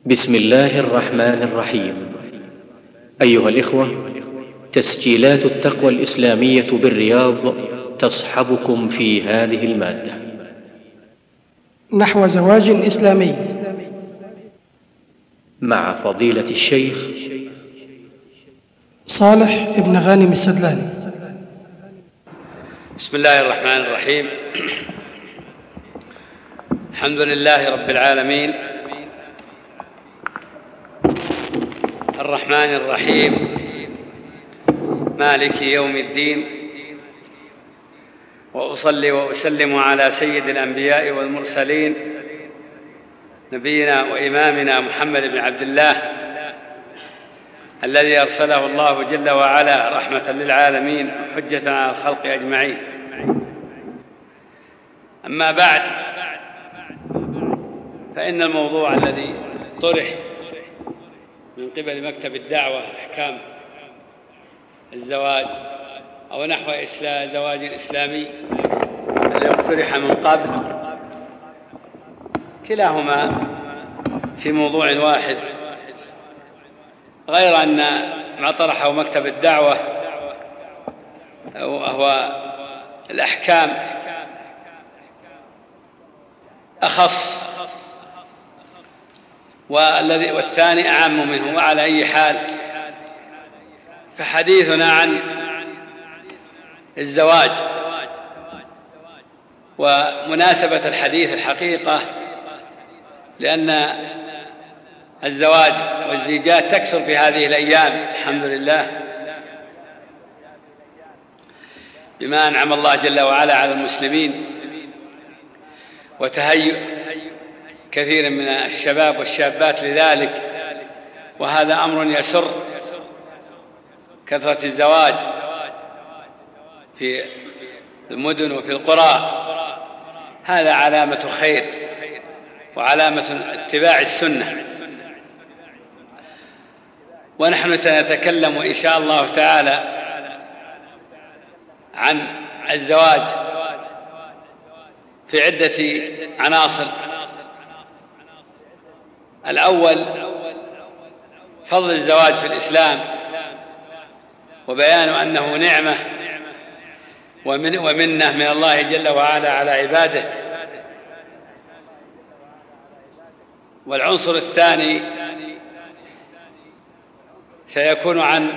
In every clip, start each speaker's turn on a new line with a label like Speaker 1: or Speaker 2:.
Speaker 1: بسم الله الرحمن الرحيم. أيها الإخوة، تسجيلات التقوى الإسلامية بالرياض تصحبكم في هذه المادة.
Speaker 2: نحو زواج إسلامي
Speaker 1: مع فضيلة الشيخ
Speaker 2: صالح بن غانم السدلاني.
Speaker 3: بسم الله الرحمن الرحيم. الحمد لله رب العالمين، الرحمن الرحيم، مالك يوم الدين، وأصلي وأسلم على سيد الأنبياء والمرسلين نبينا وإمامنا محمد بن عبد الله الذي أرسله الله جل وعلا رحمة للعالمين وحجة على الخلق أجمعين. أما بعد، فإن الموضوع الذي طرح من قبل مكتب الدعوة أحكام الزواج أو نحو زواج الإسلامي الذي اقترح من قبل، كلاهما في موضوع واحد، غير أن ما طرحه مكتب الدعوة وهو الأحكام أخص والثاني أعم منه. وعلى أي حال، فحديثنا عن الزواج ومناسبة الحديث الحقيقة لأن الزواج والزيجات تكثر في هذه الأيام الحمد لله، بما أنعم الله جل وعلا على المسلمين وتهيئ كثير من الشباب والشابات لذلك، وهذا أمر يسر. كثرة الزواج في المدن وفي القرى هذا علامة خير وعلامة اتباع السنة. ونحن سنتكلم إن شاء الله تعالى عن الزواج في عدة عناصر. الأول فضل الزواج في الإسلام، وبيان أنه نعمة ومنة من الله جل وعلا على عباده. والعنصر الثاني سيكون عن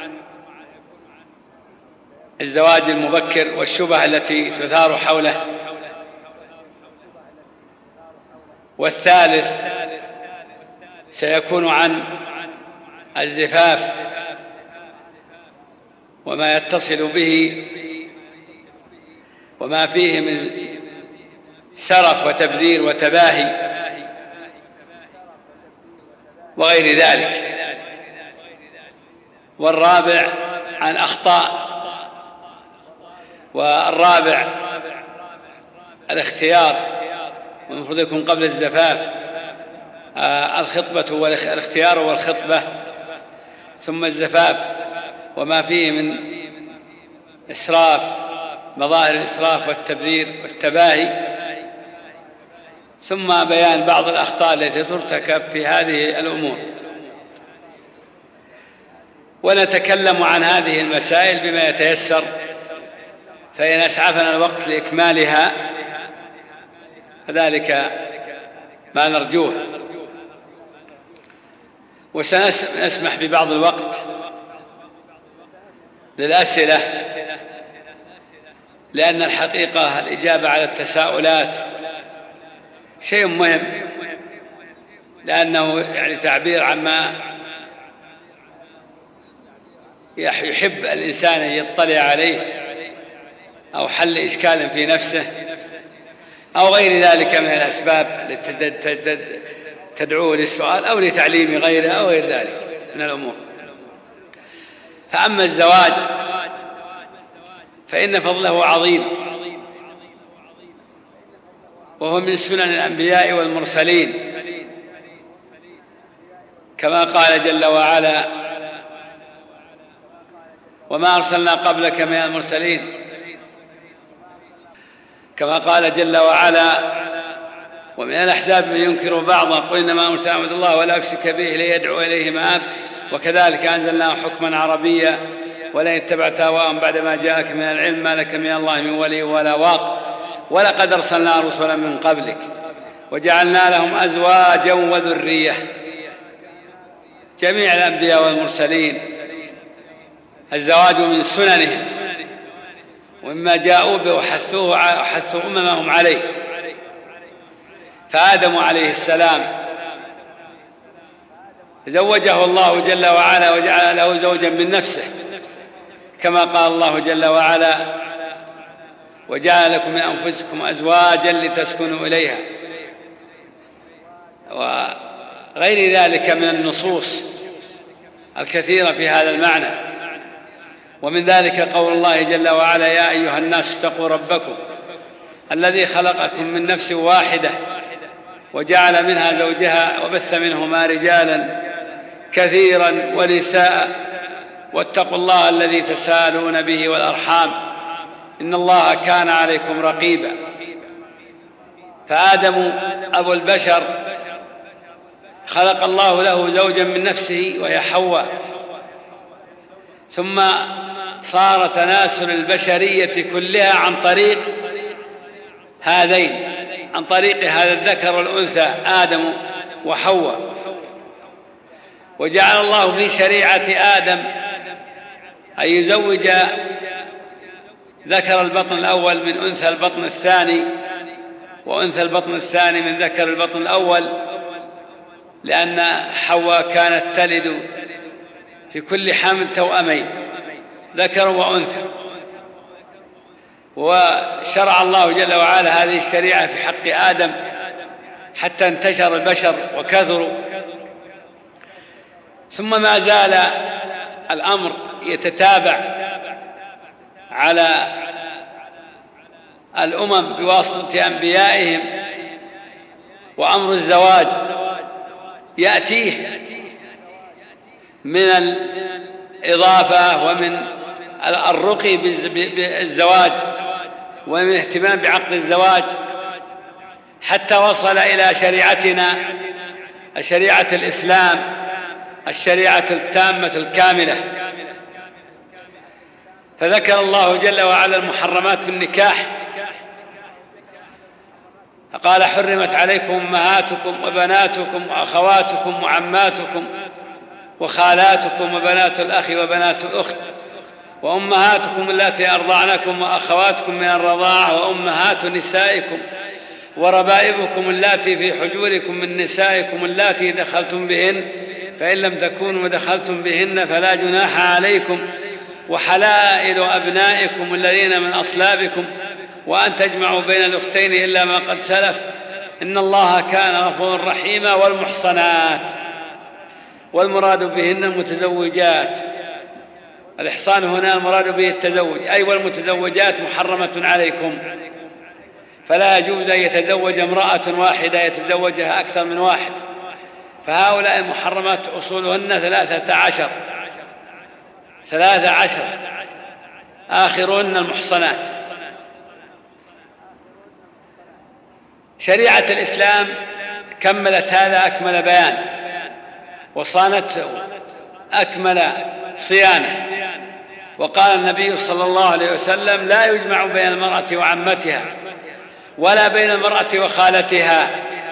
Speaker 3: الزواج المبكر والشبهة التي تثار حوله. والثالث سيكون عن الزفاف وما يتصل به وما فيه من شرف وتبذير وتباهي وغير ذلك. والرابع عن أخطاء. والرابع الاختيار، والمفروض يكون قبل الزفاف الخطبة والاختيار والخطبة، ثم الزفاف وما فيه من إسراف، مظاهر الإسراف والتبذير والتباهي، ثم بيان بعض الأخطاء التي ترتكب في هذه الأمور. ونتكلم عن هذه المسائل بما يتيسر، فإن أسعفنا الوقت لإكمالها فذلك ما نرجوه. وسنسمح ببعض الوقت للأسئلة، لأن الحقيقة الإجابة على التساؤلات شيء مهم، لأنه يعني تعبير عما يحب الإنسان أن يطلع عليه، أو حل إشكال في نفسه، أو غير ذلك من الأسباب التي تدعوه للسؤال، أو لتعليم غيره، أو غير ذلك من الأمور. فأما الزواج فإن فضله عظيم، وهو من سنن الأنبياء والمرسلين، كما قال جل وعلا: وما أرسلنا قبلك من المرسلين، كما قال جل وعلا: ومن الأحزاب من ينكر بعضا قل إنما أمرت أن أعبد الله ولا أشرك به ليدعو إليه مآب وكذلك أنزلناه حكما عربيا ولئن اتبعت أهواءهم بعد ما جاءك من العلم ما لك من الله من ولي ولا واق ولقد أرسلنا رسلا من قبلك وجعلنا لهم أزواجا وذرية. جميع الأنبياء والمرسلين الزواج من سننهم ومما جاءوا به وحثوا أممهم عليه. فآدم عليه السلام زوجه الله جل وعلا وجعل له زوجا من نفسه كما قال الله جل وعلا وجعل لكم من أنفسكم أزواجا لتسكنوا إليها وغير ذلك من النصوص الكثيرة في هذا المعنى. ومن ذلك قول الله جل وعلا يا أيها الناس اتقوا ربكم الذي خلقكم من نفس واحدة وجعل منها زوجها وبث منهما رجالا كثيرا ونساء واتقوا الله الذي تساءلون به والأرحام إن الله كان عليكم رقيبا. فآدم أبو البشر خلق الله له زوجا من نفسه وهي حواء ثم صار تناسل البشرية كلها عن طريق هذين عن طريق هذا الذكر والأنثى آدم وحواء. وجعل الله في شريعة آدم أن يزوج ذكر البطن الأول من أنثى البطن الثاني وأنثى البطن الثاني من ذكر البطن الأول لأن حواء كانت تلد في كل حمل توأمين ذكر وأنثى. وشرع الله جل وعلا هذه الشريعة في حق آدم حتى انتشر البشر وكثروا. ثم ما زال الأمر يتتابع على الأمم بواسطة أنبيائهم وأمر الزواج يأتيه من الإضافة ومن الرقي بالزواج ومن الاهتمام بعقد الزواج حتى وصل إلى شريعتنا شريعة الإسلام الشريعة التامة الكاملة. فذكر الله جل وعلا المحرمات في النكاح فقال حرمت عليكم أمهاتكم وبناتكم وأخواتكم وعماتكم وخالاتكم وبنات الأخ وبنات الأخت وأمهاتكم اللاتي أرضعنكم وأخواتكم من الرضاعة وأمهات نسائكم وربائبكم اللاتي في حجوركم من نسائكم اللاتي دخلتم بهن فإن لم تكونوا دخلتم بهن فلا جناح عليكم وحلائل أبنائكم الذين من أصلابكم وأن تجمعوا بين الأختين إلا ما قد سلف إن الله كان غفورا رحيما. والمحصنات والمراد بهن المتزوجات الإحصان هنا المراد به التزوج أي والمتزوجات محرمة عليكم فلا يجوز أن يتزوج امرأة واحدة يتزوجها أكثر من واحد. فهؤلاء المحرمات أصولهن 13 آخرهن المحصنات. شريعة الإسلام كملت هذا أكمل بيان وصانته أكمل صيانة. وقال النبي صلى الله عليه وسلم لا يجمع بين المرأة وعمتها ولا بين المرأة وخالتها.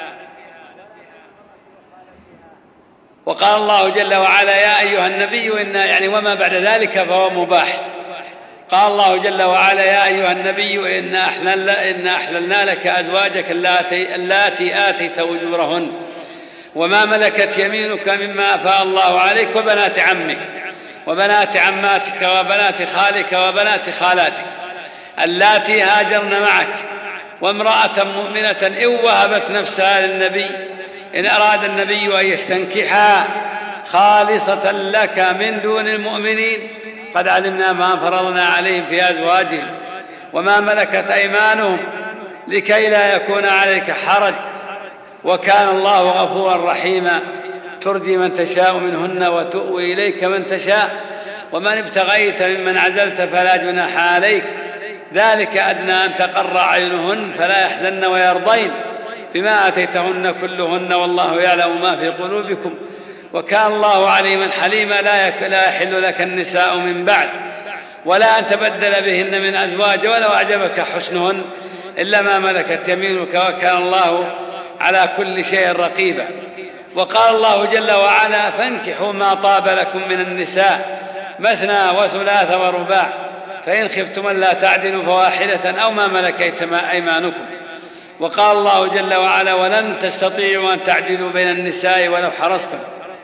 Speaker 3: وقال الله جل وعلا يا أيها النبي يعني وما بعد ذلك فهو مباح. قال الله جل وعلا يا أيها النبي إن أحللنا لك أزواجك اللاتي آتيت أجورهن وما ملكت يمينك مما أفاء الله عليك وبنات عمك وبنات عماتك وبنات خالك وبنات خالاتك اللاتي هاجرن معك وامرأة مؤمنة إن وهبت نفسها للنبي إن أراد النبي أن يستنكحها خالصة لك من دون المؤمنين قد علمنا ما فرضنا عليهم في أزواجهم وما ملكت أيمانهم لكي لا يكون عليك حرج وكان الله غفورا رحيما ترجي من تشاء منهن وتؤوي إليك من تشاء ومن ابتغيت ممن عزلت فلا جناح عليك ذلك أدنى أن تقر عينهن فلا يحزن ويرضين بما آتيتهن كلهن والله يعلم ما في قلوبكم وكان الله عليما حليما. لا يحل لك النساء من بعد ولا أن تبدل بهن من أزواج ولو أعجبك حسنهن إلا ما ملكت يمينك وكان الله على كل شيء رقيبا. وقال الله جل وعلا فانكحوا ما طاب لكم من النساء مثنى وثلاث ورباع فإن خفتم ألا تعدلوا فواحدة أو ما ملكت أيمانكم. وقال الله جل وعلا ولن تستطيعوا أن تعدلوا بين النساء ولو حرصتم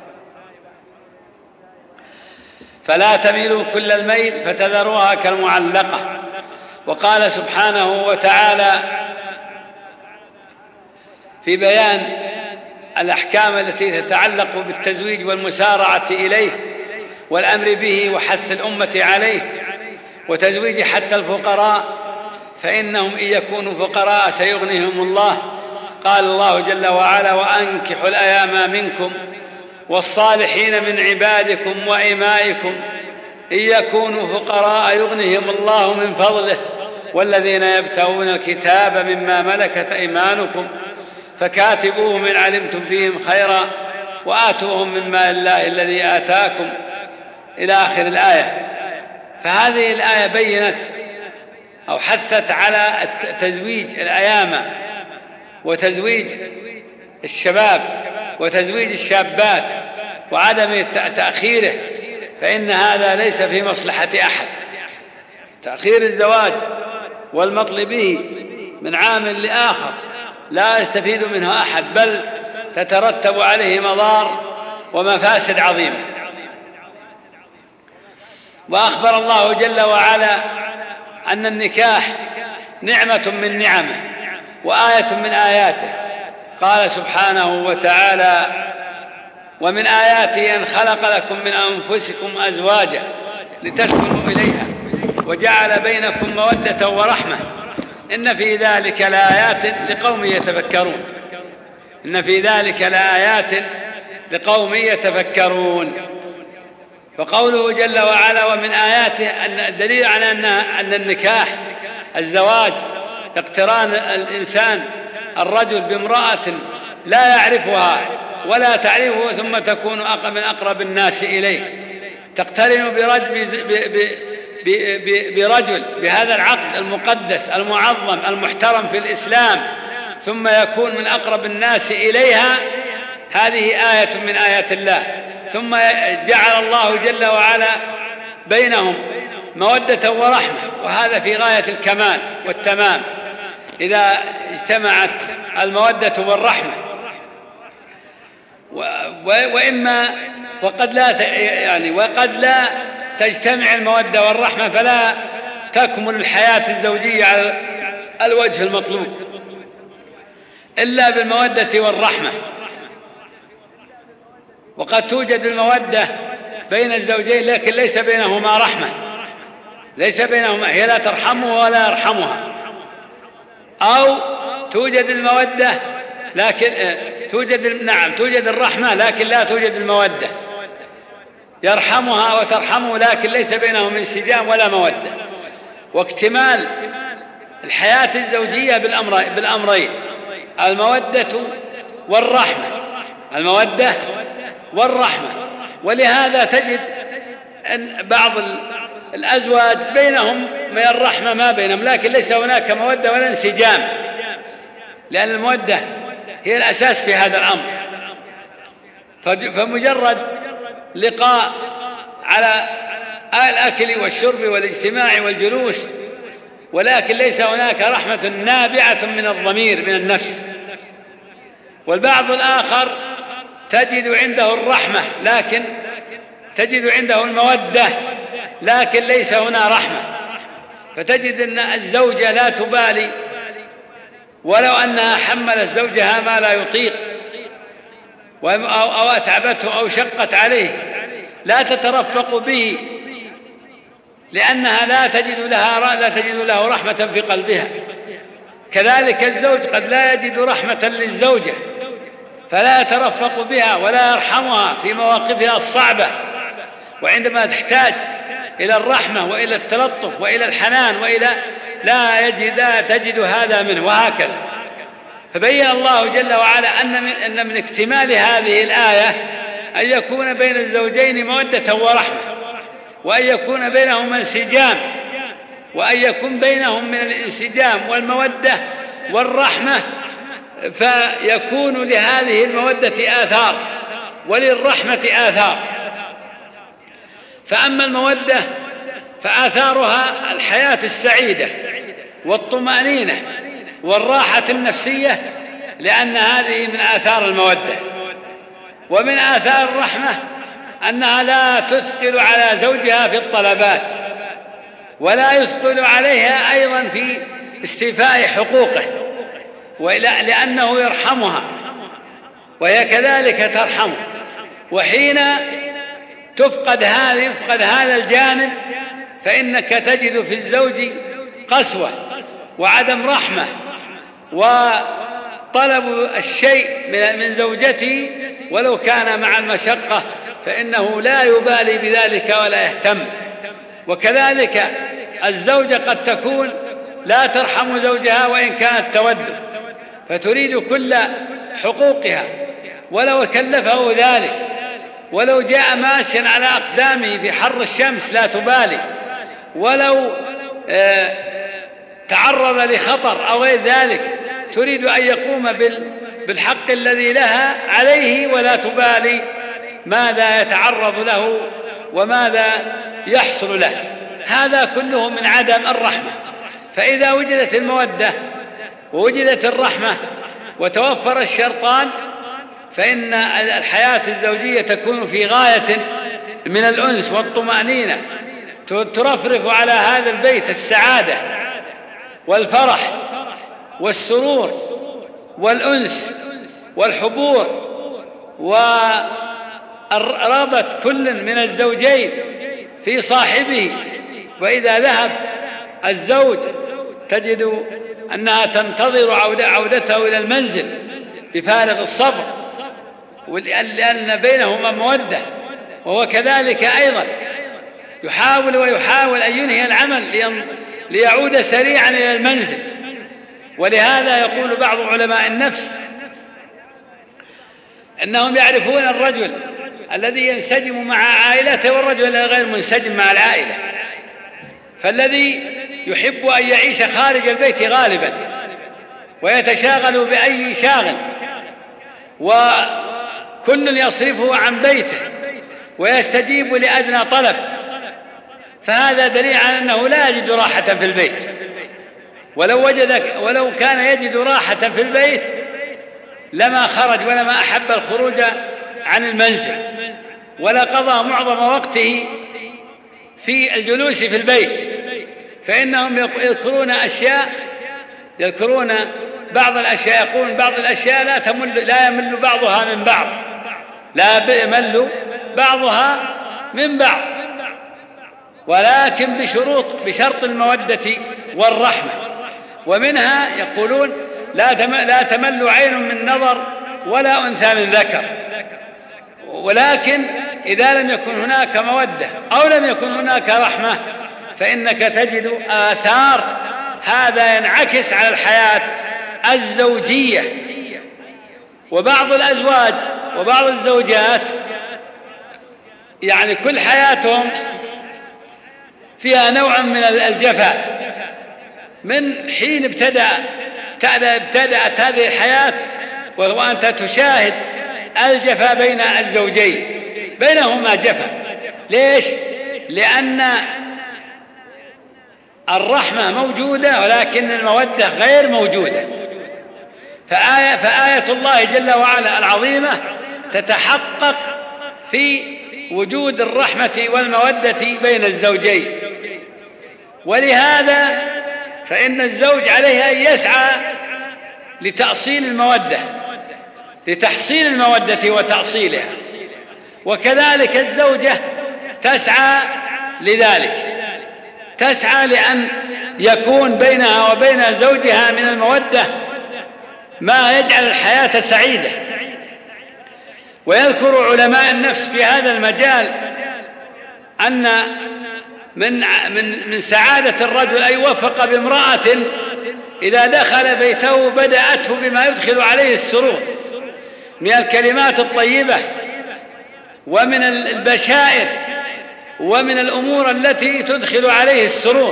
Speaker 3: فلا تميلوا كل الميل فتذروها كالمعلقة. وقال سبحانه وتعالى في بيان الأحكام التي تتعلق بالتزويج والمسارعة إليه والأمر به وحث الأمة عليه وتزويج حتى الفقراء فإنهم إن يكونوا فقراء سيغنيهم الله. قال الله جل وعلا وأنكحوا الأيام منكم والصالحين من عبادكم وإمائكم إن يكونوا فقراء يغنيهم الله من فضله والذين يبتغون الكتاب مما ملكت أيمانكم فكاتبوهم إن علمتم فيهم خيرا وآتوهم من مال الله الذي آتاكم إلى آخر الآية. فهذه الآية بينت أو حثت على تزويج الأيامى وتزويج الشباب وتزويج الشابات وعدم تأخيره، فإن هذا ليس في مصلحة أحد. تأخير الزواج والمطل به من عام لآخر لا يستفيد منه أحد، بل تترتب عليه مضار ومفاسد عظيمة. وأخبر الله جل وعلا أن النكاح نعمة من نعمه وآية من آياته. قال سبحانه وتعالى ومن آياته أن خلق لكم من أنفسكم أزواجا لتسكنوا إليها وجعل بينكم مودة ورحمة إن في ذلك لآيات لقوم يتفكرون. إن في ذلك لآيات لقوم يتفكرون. فقوله جل وعلا ومن آياته أن الدليل على أن النكاح الزواج اقتران الإنسان الرجل بامرأة لا يعرفها ولا تعرفه ثم تكون من أقرب الناس إليه، تقترن برجل بهذا العقد المقدس المعظم المحترم في الإسلام ثم يكون من أقرب الناس إليها. هذه آية من آيات الله. ثم جعل الله جل وعلا بينهم مودة ورحمة، وهذا في غاية الكمال والتمام إذا اجتمعت المودة والرحمة. وإما وقد لا تجتمع المودة والرحمة فلا تكمل الحياة الزوجية على الوجه المطلوب إلا بالمودة والرحمة. وقد توجد المودة بين الزوجين لكن ليس بينهما رحمة، ليس بينهما، هي لا ترحمه ولا يرحمها. أو توجد المودة لكن توجد الرحمة لكن لا توجد المودة، يرحمها وترحمه لكن ليس بينهم انسجام ولا مودة. واكتمال الحياة الزوجية بالأمرين المودة والرحمة، المودة والرحمة. ولهذا تجد أن بعض الأزواج بينهم من الرحمة ما بينهم لكن ليس هناك مودة ولا انسجام، لأن المودة هي الأساس في هذا الأمر. فمجرد لقاء على الأكل والشرب والاجتماع والجلوس ولكن ليس هناك رحمة نابعة من الضمير من النفس. والبعض الآخر تجد عنده الرحمة لكن تجد عنده المودة لكن ليس هنا رحمة، فتجد أن الزوجة لا تبالي ولو أنها حملت زوجها ما لا يطيق أو أتعبته أو شقت عليه لا تترفق به لأنها لا تجد له رحمة في قلبها. كذلك الزوج قد لا يجد رحمة للزوجة فلا يترفق بها ولا يرحمها في مواقفها الصعبة، وعندما تحتاج إلى الرحمة وإلى التلطف وإلى الحنان وإلى لا تجد هذا منه، وهكذا. فبين الله جل وعلا أن من اكتمال هذه الآية أن يكون بين الزوجين مودة ورحمة، وأن يكون بينهما انسجام، وأن يكون بينهم من الانسجام والمودة والرحمة، فيكون لهذه المودة آثار وللرحمة آثار. فأما المودة فآثارها الحياة السعيدة والطمأنينة والراحة النفسية، لأن هذه من آثار المودة. ومن آثار الرحمة أنها لا تثقل على زوجها في الطلبات، ولا يثقل عليها أيضا في استيفاء حقوقه، لأنه يرحمها وهي كذلك ترحمه. وحين يفقد هذا الجانب فإنك تجد في الزوج قسوة وعدم رحمة وطلب الشيء من زوجته ولو كان مع المشقة، فإنه لا يبالي بذلك ولا يهتم. وكذلك الزوجة قد تكون لا ترحم زوجها وإن كانت تود، فتريد كل حقوقها ولو كلفه ذلك، ولو جاء ماشيا على أقدامه في حر الشمس لا تبالي، ولو تعرض لخطر أو غير ذلك تريد أن يقوم بالحق الذي لها عليه ولا تبالي ماذا يتعرض له وماذا يحصل له. هذا كله من عدم الرحمة. فإذا وجدت المودة ووجدت الرحمة وتوفر الشرطان فإن الحياة الزوجية تكون في غاية من الأنس والطمأنينة، ترفرف على هذا البيت السعادة والفرح والسرور والأنس والحبور ورغبة كل من الزوجين في صاحبه. وإذا ذهب الزوج تجد أنها تنتظر عودته إلى المنزل بفارغ الصبر، لأن بينهما مودة. وهو كذلك أيضا يحاول أن ينهي العمل ليعود سريعا إلى المنزل. ولهذا يقول بعض علماء النفس أنهم يعرفون الرجل الذي ينسجم مع عائلته والرجل غير منسجم مع العائلة. فالذي يحب أن يعيش خارج البيت غالبا ويتشاغل بأي شاغل، وكل يصرفه عن بيته ويستجيب لأدنى طلب، فهذا دليل على أنه لا يجد راحة في البيت. ولو كان يجد راحة في البيت لما خرج ولما أحب الخروج عن المنزل، ولا قضى معظم وقته في الجلوس في البيت. فإنهم يذكرون بعض الأشياء، يقولون بعض الأشياء لا يمل بعضها من بعض، لا يمل بعضها من بعض، ولكن بشرط المودة والرحمة. ومنها يقولون لا تمل عين من نظر ولا أنثى من ذكر. ولكن إذا لم يكن هناك مودة أو لم يكن هناك رحمة فإنك تجد آثار هذا ينعكس على الحياة الزوجية. وبعض الأزواج وبعض الزوجات يعني كل حياتهم فيها نوع من الجفاء. من حين ابتدأت هذه الحياة وأنت تشاهد الجفاء بين الزوجين، بينهما جفاء. ليش؟ لأن الرحمة موجودة ولكن المودة غير موجودة. فآية الله جل وعلا العظيمة تتحقق في وجود الرحمة والمودة بين الزوجين. ولهذا فإن الزوج عليه أن يسعى لتحصيل المودة وتأصيلها، وكذلك الزوجة تسعى لذلك، تسعى لأن يكون بينها وبين زوجها من المودة ما يجعل الحياة سعيدة. ويذكر علماء النفس في هذا المجال أن من سعادة الرجل أن يوفق بامرأة إذا دخل بيته بدأته بما يدخل عليه السرور من الكلمات الطيبة ومن البشائر ومن الأمور التي تدخل عليه السرور.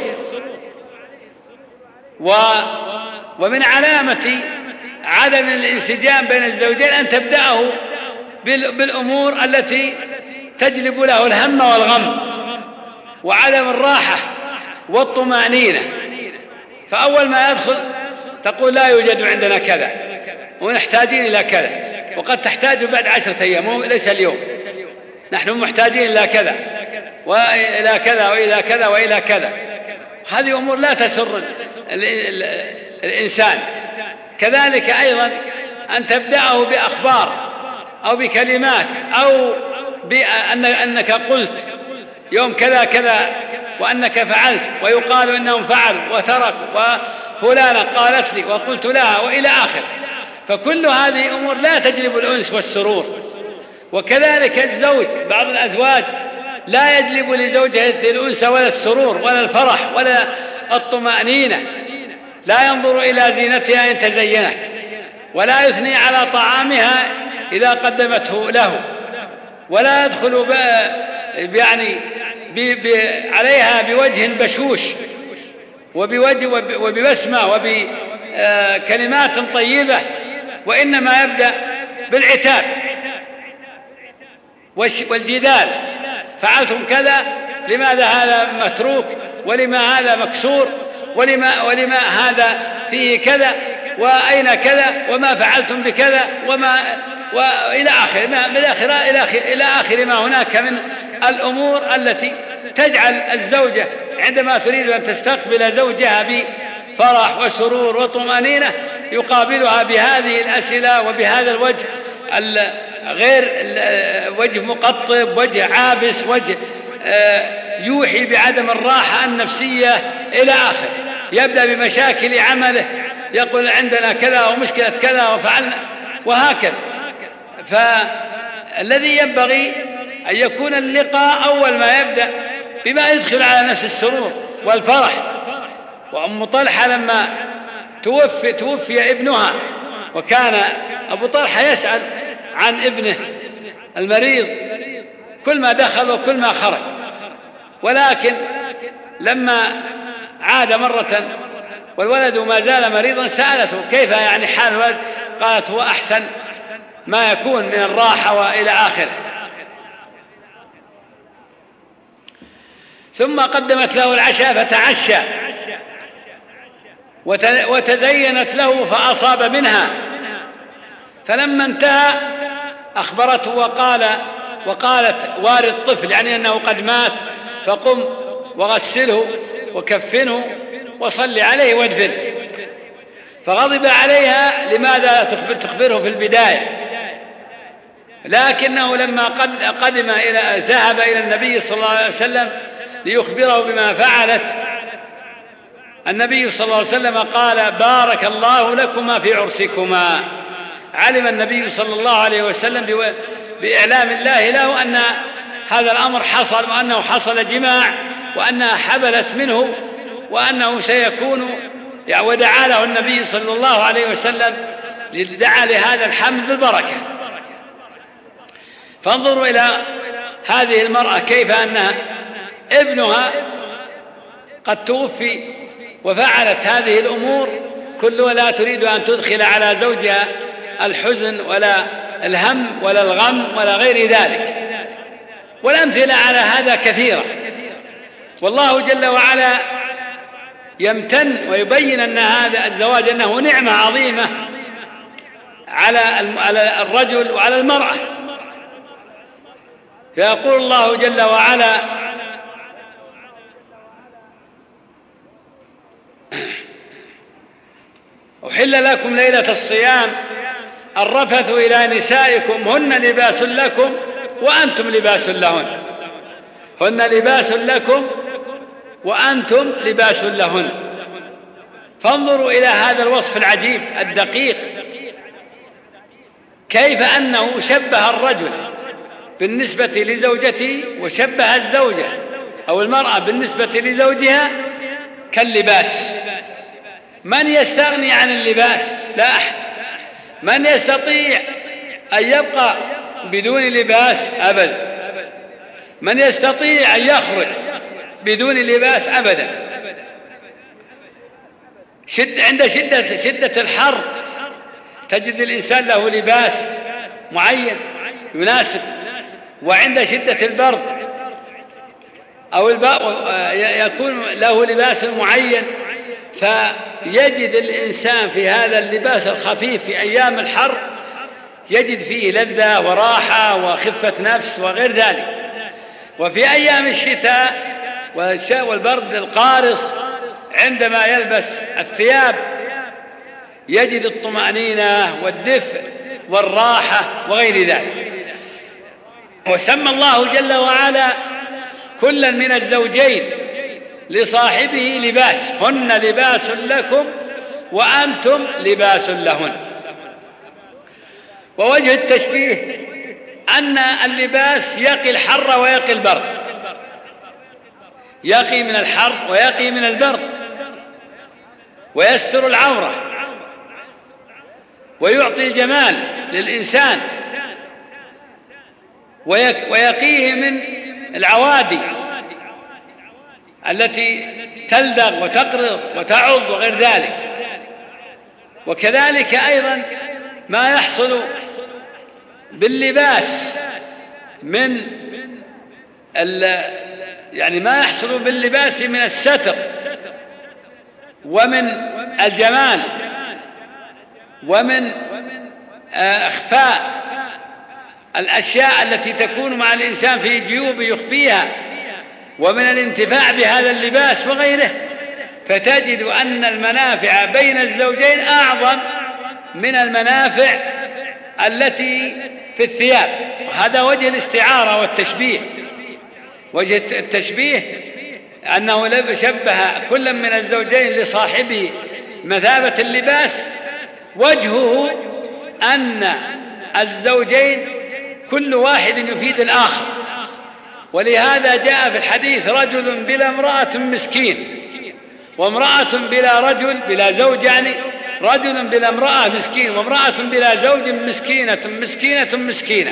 Speaker 3: ومن علامة عدم الانسجام بين الزوجين أن تبدأه بالأمور التي تجلب له الهم والغم وعدم الراحة والطمأنينة. فأول ما يدخل تقول لا يوجد عندنا كذا ونحتاجين إلى كذا، وقد تحتاج بعد 10 أيام ليس اليوم، نحن محتاجين إلى كذا وإلى كذا وإلى كذا وإلى كذا. هذه أمور لا تسر الإنسان. كذلك أيضا أن تبدأه بأخبار أو بكلمات أو بأنك قلت يوم كذا كذا وأنك فعلت، ويقال إنهم فعلوا وتركوا وفلانة قالت لي وقلت لها وإلى آخر. فكل هذه أمور لا تجلب الأنس والسرور. وكذلك الزوج، بعض الأزواج لا يجلب لزوجته الأنس ولا السرور ولا الفرح ولا الطمأنينة، لا ينظر إلى زينتها إن تزينت، ولا يثني على طعامها إذا قدمته له، ولا يدخل عليها بوجه بشوش وببسمة وبكلمات طيبة، وإنما يبدأ بالعتاب والجدال. فعلتم كذا، لماذا هذا متروك، ولما هذا مكسور، ولما هذا فيه كذا، وأين كذا، وما فعلتم بكذا، وإلى آخر ما هناك من الأمور التي تجعل الزوجة عندما تريد أن تستقبل زوجها بفرح وسرور وطمأنينة يقابلها بهذه الأسئلة وبهذا الوجه غير وجه مقطب، وجه عابس، وجه يوحي بعدم الراحة النفسية إلى آخر. يبدأ بمشاكل عمله، يقول عندنا كذا ومشكلة كذا وفعلنا وهكذا. فالذي ينبغي أن يكون اللقاء أول ما يبدأ بما يدخل على نفس السرور والفرح. وأم طلحة لما توفي ابنها، وكان أبو طلحة يسأل عن ابنه المريض كل ما دخل وكل ما خرج، ولكن لما عاد مرة والولد ما زال مريضا سألته كيف يعني حال الولد، قالت هو أحسن ما يكون من الراحة وإلى آخره. ثم قدمت له العشاء فتعشى وتزينت له فأصاب منها. فلما انتهى أخبرته وقالت واري الطفل، يعني أنه قد مات، فقم وغسله وكفنه وصل عليه وادفنه. فغضب عليها لماذا تخبره في البداية، لكنه لما ذهب إلى النبي صلى الله عليه وسلم ليخبره بما فعلت، النبي صلى الله عليه وسلم قال بارك الله لكما في عرسكما. علم النبي صلى الله عليه وسلم بإعلام الله له أن هذا الأمر حصل، وأنه حصل جماع، وأنها حبلت منه، وأنه سيكون ودعا له النبي صلى الله عليه وسلم دعا لهذا الحمل بالبركة. فانظروا إلى هذه المرأة كيف أنها ابنها قد توفي وفعلت هذه الأمور كلها، لا تريد أن تدخل على زوجها الحزن ولا الهم ولا الغم ولا غير ذلك. والأمثلة على هذا كثيرة. والله جل وعلا يمتن ويبين أن هذا الزواج أنه نعمة عظيمة على الرجل وعلى المرأة. فيقول الله جل وعلا أحل لكم ليلة الصيام الرفث إلى نسائكم هن لباس لكم وأنتم لباس لهن. هن لباس لكم وأنتم لباس لهن. فانظروا إلى هذا الوصف العجيب الدقيق، كيف أنه شبه الرجل بالنسبة لزوجته، وشبه الزوجة أو المرأة بالنسبة لزوجها كاللباس، من يستغني عن اللباس؟ لا أحد. من يستطيع أن يبقى بدون لباس؟ أبدا. من يستطيع أن يخرج بدون لباس؟ أبدا. عند شدة الحر تجد الإنسان له لباس معين يناسب، وعند شدة البرد يكون له لباس معين، فيجد الإنسان في هذا اللباس الخفيف في أيام الحر يجد فيه لذة وراحة وخفة نفس وغير ذلك. وفي أيام الشتاء والبرد القارص عندما يلبس الثياب يجد الطمأنينة والدفء والراحة وغير ذلك. وسمى الله جل وعلا كلا من الزوجين لصاحبه لباس، هن لباس لكم وأنتم لباس لهن. ووجه التشبيه أن اللباس يقي الحر ويقي البرد، يقي من الحر ويقي من البرد، ويستر العورة، ويعطي الجمال للإنسان، ويقيه من العوادي التي تلدغ وتقرض وتعض وغير ذلك. وكذلك أيضا ما يحصل باللباس من ما يحصل باللباس من الستر ومن الجمال ومن إخفاء الأشياء التي تكون مع الإنسان في جيوبه يخفيها، ومن الانتفاع بهذا اللباس وغيره، فتجد أن المنافع بين الزوجين أعظم من المنافع التي في الثياب. وهذا وجه الاستعارة والتشبيه. وجه التشبيه أنه شبه كل من الزوجين لصاحبه مثابة اللباس، وجهه أن الزوجين كل واحد يفيد الآخر. ولهذا جاء في الحديث رجل بلا امرأة مسكين، وامرأة بلا رجل بلا زوج، يعني رجل بلا امرأة مسكين، وامرأة بلا زوج مسكينة مسكينة مسكينة.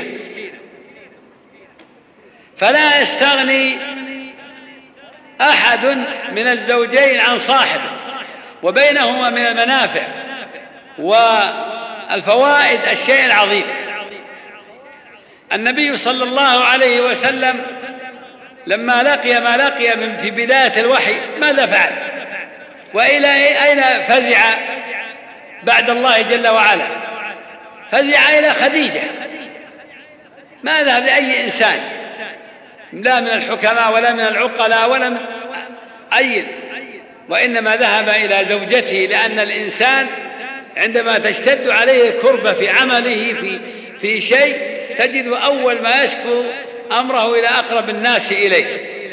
Speaker 3: فلا يستغني أحد من الزوجين عن صاحبه، وبينهما من المنافع والفوائد الشيء العظيم. النبي صلى الله عليه وسلم لما لقي ما لقي في بداية الوحي ماذا فعل؟ وإلى أين فزع بعد الله جل وعلا؟ فزع إلى خديجة. ما ذهب لأي إنسان، لا من الحكماء ولا من العقلاء ولا من أي، وإنما ذهب إلى زوجته، لأن الإنسان عندما تشتد عليه الكربة في عمله في شيء تجد أول ما يشكو أمره إلى أقرب الناس إليه.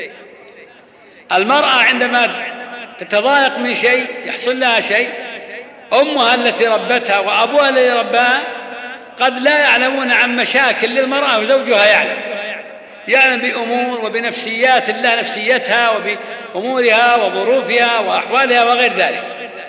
Speaker 3: المرأة عندما تتضايق من شيء يحصل لها شيء، أمها التي ربتها وأبوها الذي رباها قد لا يعلمون عن مشاكل للمرأة، وزوجها يعلم بأمور وبنفسيات الله نفسيتها وبأمورها وظروفها وأحوالها وغير ذلك.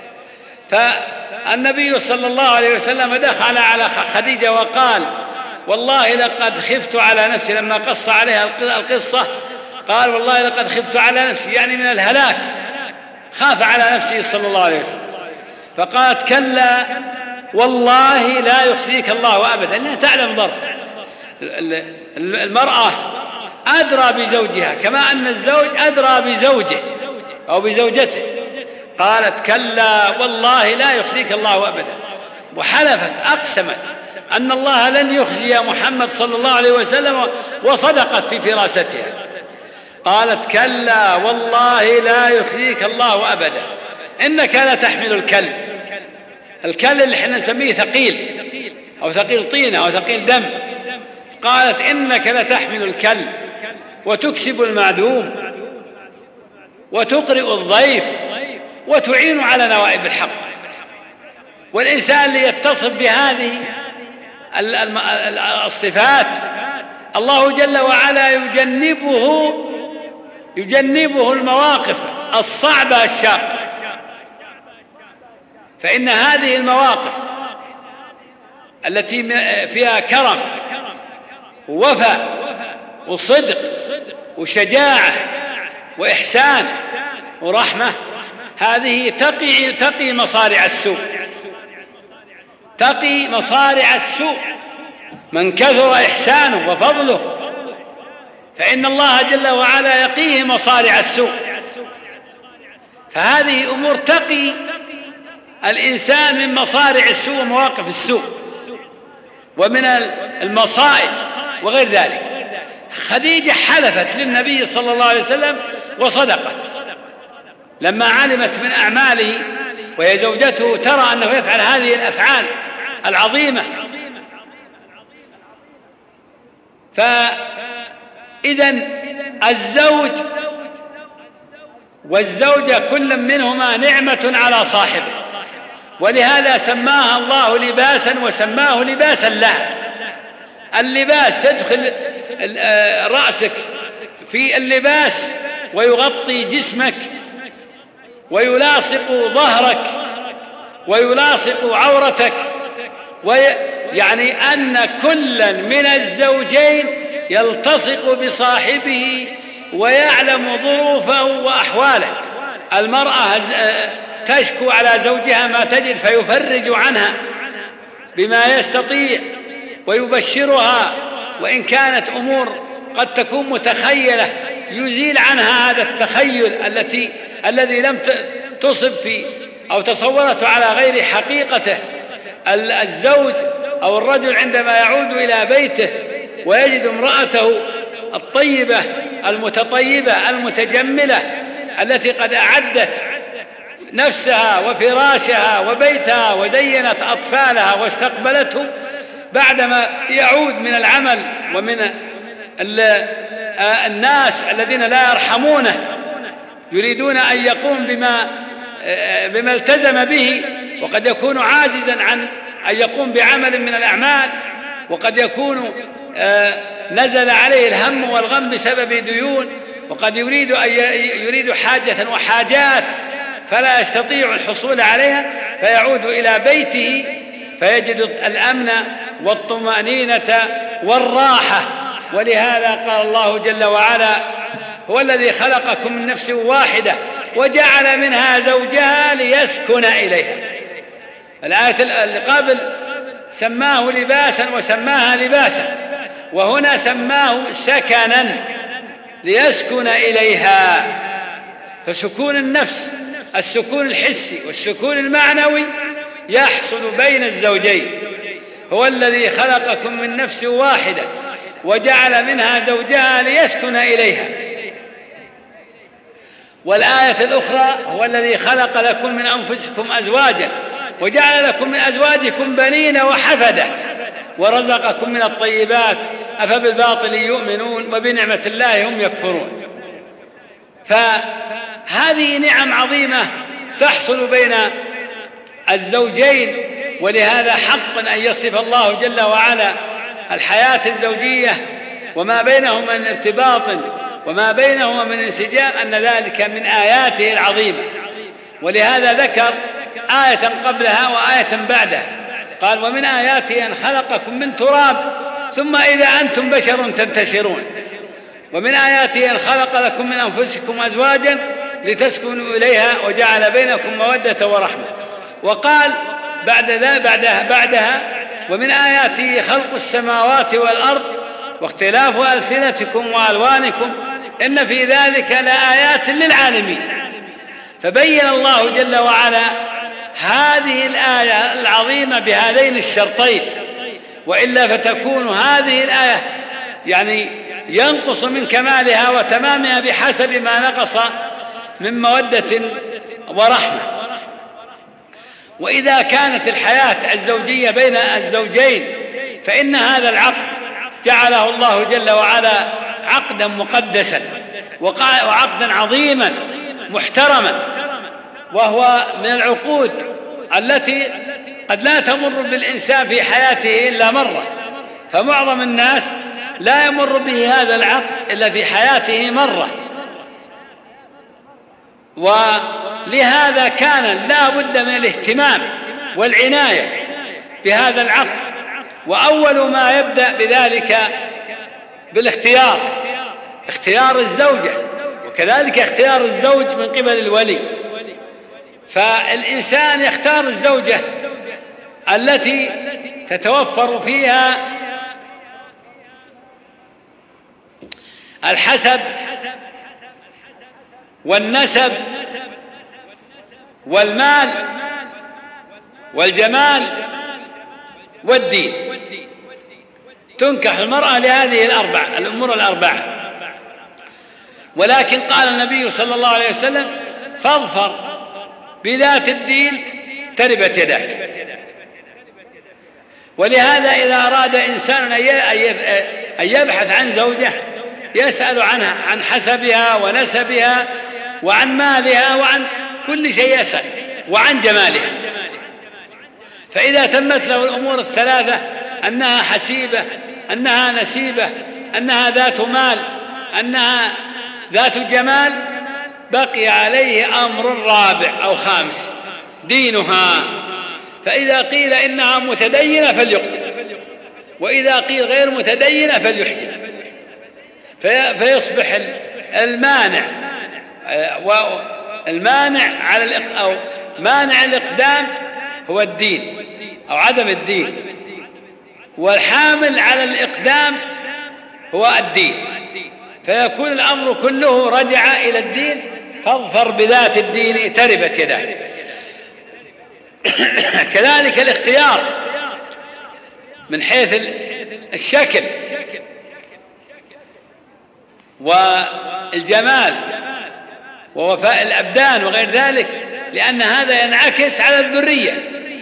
Speaker 3: فالنبي صلى الله عليه وسلم دخل على خديجة وقال والله لقد خفت على نفسي، لما قص عليها القصة قال والله لقد خفت على نفسي، يعني من الهلاك، خاف على نفسه صلى الله عليه وسلم. فقالت كلا والله لا يخزيك الله أبدا، لأنها تعلم ظرف المرأة أدرى بزوجها كما أن الزوج أدرى بزوجه أو بزوجته. قالت كلا والله لا يخزيك الله أبدا، وحلفت أقسمت أن الله لن يخزي محمد صلى الله عليه وسلم، وصدقت في فراستها. قالت كلا والله لا يخزيك الله أبدا، إنك لا تحمل الكل اللي احنا نسميه ثقيل أو ثقيل طينة أو ثقيل دم. قالت إنك لتحمل الكل وتكسب المعدوم وتقرئ الضيف وتعين على نوائب الحق. والإنسان ليتصف بهذه الصفات الله جل وعلا يجنبه المواقف الصعبة الشاقة. فإن هذه المواقف التي فيها كرم ووفاء وصدق وشجاعة وإحسان ورحمة، هذه تقي مصارع السوء، تقي مصارع السوء. من كثر إحسانه وفضله فإن الله جل وعلا يقيه مصارع السوء. فهذه أمور تقي الإنسان من مصارع السوء ومواقف السوء ومن المصائب وغير ذلك. خديجة حلفت للنبي صلى الله عليه وسلم وصدقت لما علمت من أعماله، وهي زوجته ترى أنه يفعل هذه الأفعال العظيمة. فإذن الزوج والزوجة كل منهما نعمة على صاحبه، ولهذا سماها الله لباسا وسماه لباسا لها. اللباس تدخل رأسك في اللباس ويغطي جسمك ويلاصق ظهرك ويلاصق عورتك، يعني أن كلا من الزوجين يلتصق بصاحبه ويعلم ظروفه وأحواله. المرأة تشكو على زوجها ما تجد فيفرج عنها بما يستطيع ويبشرها، وإن كانت أمور قد تكون متخيلة يزيل عنها هذا التخيل الذي لم تصب فيه أو تصورته على غير حقيقته. الزوج أو الرجل عندما يعود إلى بيته ويجد امرأته الطيبة المتطيبة المتجملة التي قد أعدت نفسها وفراشها وبيتها وزينت أطفالها واستقبلته، بعدما يعود من العمل ومن الناس الذين لا يرحمونه يريدون أن يقوم بما التزم به، وقد يكون عاجزا عن أن يقوم بعمل من الأعمال، وقد يكون نزل عليه الهم والغم بسبب ديون، وقد يريد حاجة وحاجات فلا يستطيع الحصول عليها، فيعود إلى بيته فيجد الأمن والطمأنينة والراحة. ولهذا قال الله جل وعلا: هو الذي خلقكم من نفس واحدة وجعل منها زوجها ليسكن إليها. الآية اللي قبل سماه لباسا وسماها لباسا، وهنا سماه سكنا ليسكن إليها. فسكون النفس، السكون الحسي والسكون المعنوي، يحصل بين الزوجين. هو الذي خلقكم من نفس واحدة وجعل منها زوجها ليسكن إليها. والآية الأخرى: هو الذي خلق لكم من أنفسكم أزواجا وجعل لكم من أزواجكم بنين وحفدة ورزقكم من الطيبات أفبالباطل يؤمنون وبنعمة الله هم يكفرون. فهذه نعم عظيمة تحصل بين الزوجين، ولهذا حق أن يصف الله جل وعلا الحياة الزوجية وما بينهما من ارتباط وما بينهما من انسجام أن ذلك من آياته العظيمة. ولهذا ذكر آية قبلها وآية بعدها، قال: ومن آياته أن خلقكم من تراب ثم إذا أنتم بشر تنتشرون، ومن آياته أن خلق لكم من أنفسكم أزواجا لتسكنوا إليها وجعل بينكم مودة ورحمة. وقال بعدها: ومن آياته خلق السماوات والأرض واختلاف ألسنتكم وألوانكم إن في ذلك لآيات للعالمين. فبين الله جل وعلا هذه الآية العظيمة بهذين الشرطين، وإلا فتكون هذه الآية يعني ينقص من كمالها وتمامها بحسب ما نقص من مودة ورحمة. وإذا كانت الحياة الزوجية بين الزوجين فإن هذا العقد جعله الله جل وعلا عقدا مقدسا وعقدا عظيما محترما، وهو من العقود التي قد لا تمر بالإنسان في حياته إلا مرة، فمعظم الناس لا يمر به هذا العقد إلا في حياته مرة. ولهذا كان لا بد من الاهتمام والعناية بهذا العقد. وأول ما يبدأ بذلك بالاختيار، اختيار الزوجة، وكذلك اختيار الزوج من قبل الولي. فالإنسان يختار الزوجة التي تتوفر فيها الحسب والنسب والمال والجمال والدين. تنكح المرأة لهذه الأمور الأربعة. ولكن قال النبي صلى الله عليه وسلم: فاظفر بذات الدين تربت يداك. ولهذا إذا أراد إنسان أن يبحث عن زوجة يسأل عنها، عن حسبها ونسبها وعن مالها وعن كل شيء يسأل، وعن جمالها. فإذا تمت له الأمور الثلاثة، أنها حسيبة، أنها نسيبة، أنها ذات مال، أنها ذات جمال، بقي عليه أمر رابع أو خامس: دينها. فإذا قيل إنها متدينة فليقتل، وإذا قيل غير متدينة فليحجب. فيصبح المانع على أو مانع الإقدام هو الدين أو عدم الدين، والحامل على الإقدام هو الدين. فيكون الأمر كله رجع إلى الدين: فاظفر بذات الدين تربت يداك. كذلك الاختيار من حيث الشكل والجمال ووفاء الأبدان وغير ذلك، لأن هذا ينعكس على الذرية.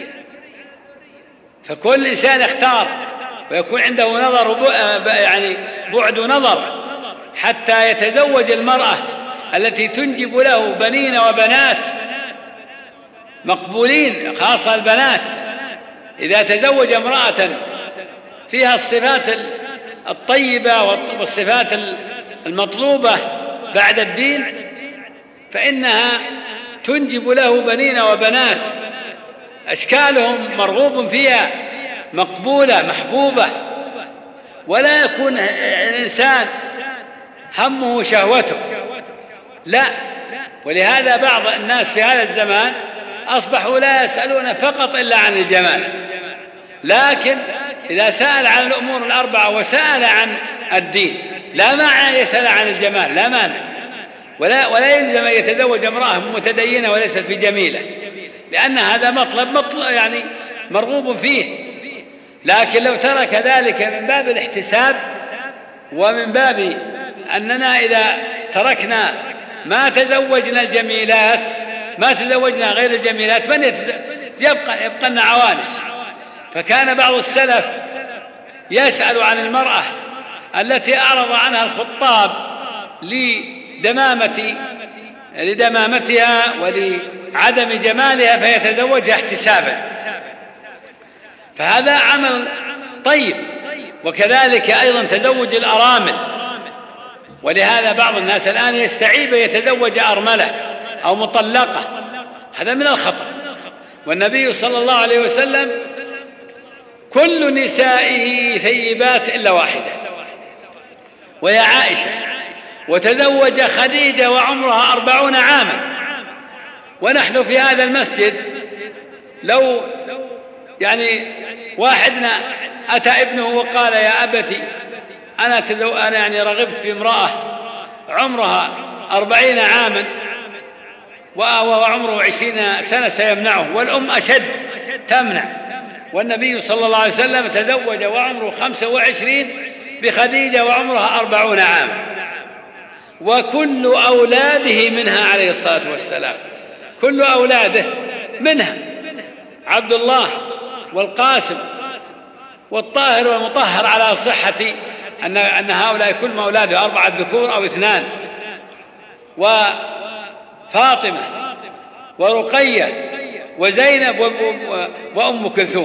Speaker 3: فكل إنسان يختار ويكون عنده نظر، يعني بعد نظر، حتى يتزوج المرأة التي تنجب له بنين وبنات مقبولين، خاصة البنات. إذا تزوج امرأة فيها الصفات الطيبة والصفات المطلوبة بعد الدين، فإنها تنجب له بنين وبنات أشكالهم مرغوب فيها، مقبولة محبوبة. ولا يكون الإنسان همه شهوته، لا. ولهذا بعض الناس في هذا الزمان أصبحوا لا يسألون فقط إلا عن الجمال، لكن إذا سأل عن الأمور الأربعة وسأل عن الدين لا معنى يسأل عن الجمال، لا مانع. ولا يلزم أن يتزوج امرأة متدينة وليست بجميلة، لأن هذا مطلب يعني مرغوب فيه. لكن لو ترك ذلك من باب الاحتساب ومن باب أننا إذا تركنا ما تزوجنا الجميلات، ما تزوجنا غير الجميلات، يبقى لنا عوانس. فكان بعض السلف يسأل عن المرأة التي أعرض عنها الخطاب لدمامتها ولعدم جمالها فيتزوجها احتسابا، فهذا عمل طيب. وكذلك أيضا تزوج الأرامل. ولهذا بعض الناس الآن يستعيب يتزوج أرملة أو مطلقة، هذا من الخطأ. والنبي صلى الله عليه وسلم: كل نسائه ثيبات إلا واحدة، وهي عائشة، وتزوج خديجة وعمرها 40 عاما. ونحن في هذا المسجد لو يعني واحدنا أتى ابنه وقال: يا أبتي أنا يعني رغبت في امرأة عمرها 40 عاما وهو عمره 20 سنة، سيمنعه، والأم أشد تمنع. والنبي صلى الله عليه وسلم تزوج وعمره 25 بخديجة وعمرها 40 عاما، وكل أولاده منها عليه الصلاة والسلام، كل أولاده منها: عبد الله والقاسم والطاهر والمطهر، على صحة أن هؤلاء كل أولاده 4 ذكور أو 2، وفاطمة ورقية وزينب وأم كلثوم.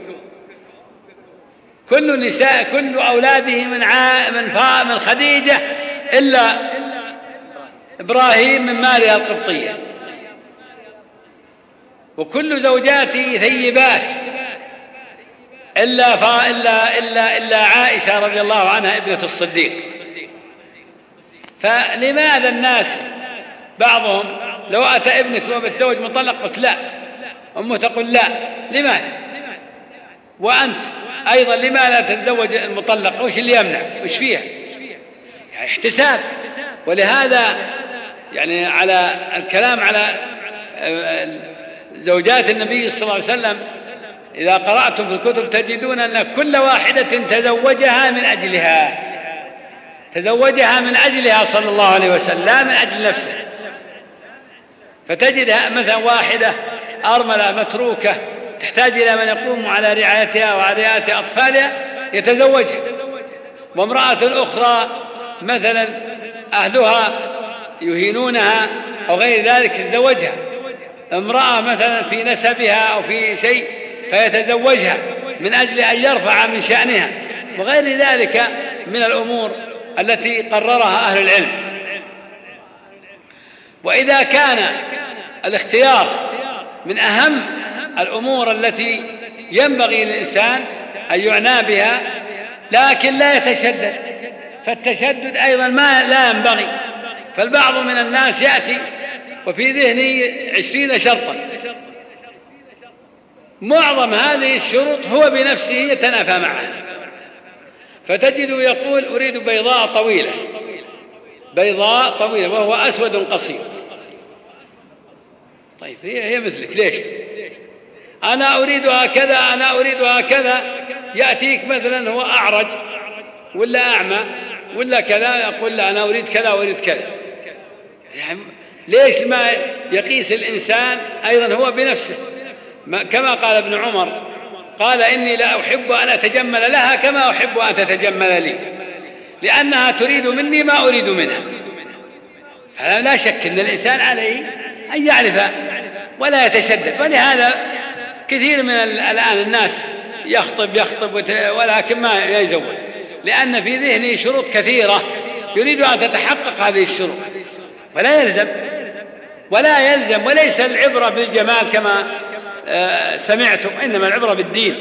Speaker 3: كل أولاده من خديجة إلا إبراهيم من ماريا القبطية. وكل زوجاته ثيبات إلا عائشة رضي الله عنها ابنة الصديق. فلماذا الناس بعضهم لو أتى ابنك وبتزوج مطلق قلت لا، أمه تقول لا، لماذا؟ وأنت أيضا لما لا تتزوج المطلق؟ وش اللي يمنع؟ وش فيها؟ يعني احتساب. ولهذا يعني على الكلام على زوجات النبي صلى الله عليه وسلم، إذا قرأتم في الكتب تجدون أن كل واحدة تزوجها من أجلها صلى الله عليه وسلم، لا من أجل نفسه. فتجدها مثلا واحدة أرملة متروكة تحتاج إلى من يقوم على رعايتها وعلى رعاية أطفالها يتزوجها، وامرأة أخرى مثلا أهلها يهينونها أو غير ذلك يتزوجها، امرأة مثلا في نسبها أو في شيء فيتزوجها من أجل أن يرفع من شأنها، وغير ذلك من الأمور التي قررها أهل العلم. وإذا كان الاختيار من أهم الأمور التي ينبغي للإنسان أن يعنى بها، لكن لا يتشدد، فالتشدد أيضا لا ينبغي. فالبعض من الناس يأتي وفي ذهنه 20 شرطا، معظم هذه الشروط هو بنفسه يتنافى معها، فتجده يقول أريد بيضاء طويلة وهو أسود قصير. طيب هي مثلك، ليش؟ أنا أريدها كذا، يأتيك مثلا هو أعرج ولا أعمى ولا كذا، يقول لا أنا أريد كذا وأريد كذا. يعني ليش ما يقيس الإنسان أيضا هو بنفسه؟ كما قال ابن عمر، قال إني لا أحب أن أتجمل لها كما أحب أن تتجمل لي، لأنها تريد مني ما أريد منها. فلا شك أن الإنسان عليه أن يعرف ولا يتشدد. ولهذا كثير من الآن الناس يخطب ولكن ما يزوج، لأن في ذهنه شروط كثيرة يريد أن تتحقق هذه الشروط، ولا يلزم. وليس العبرة بالجمال كما سمعتم، إنما العبرة بالدين.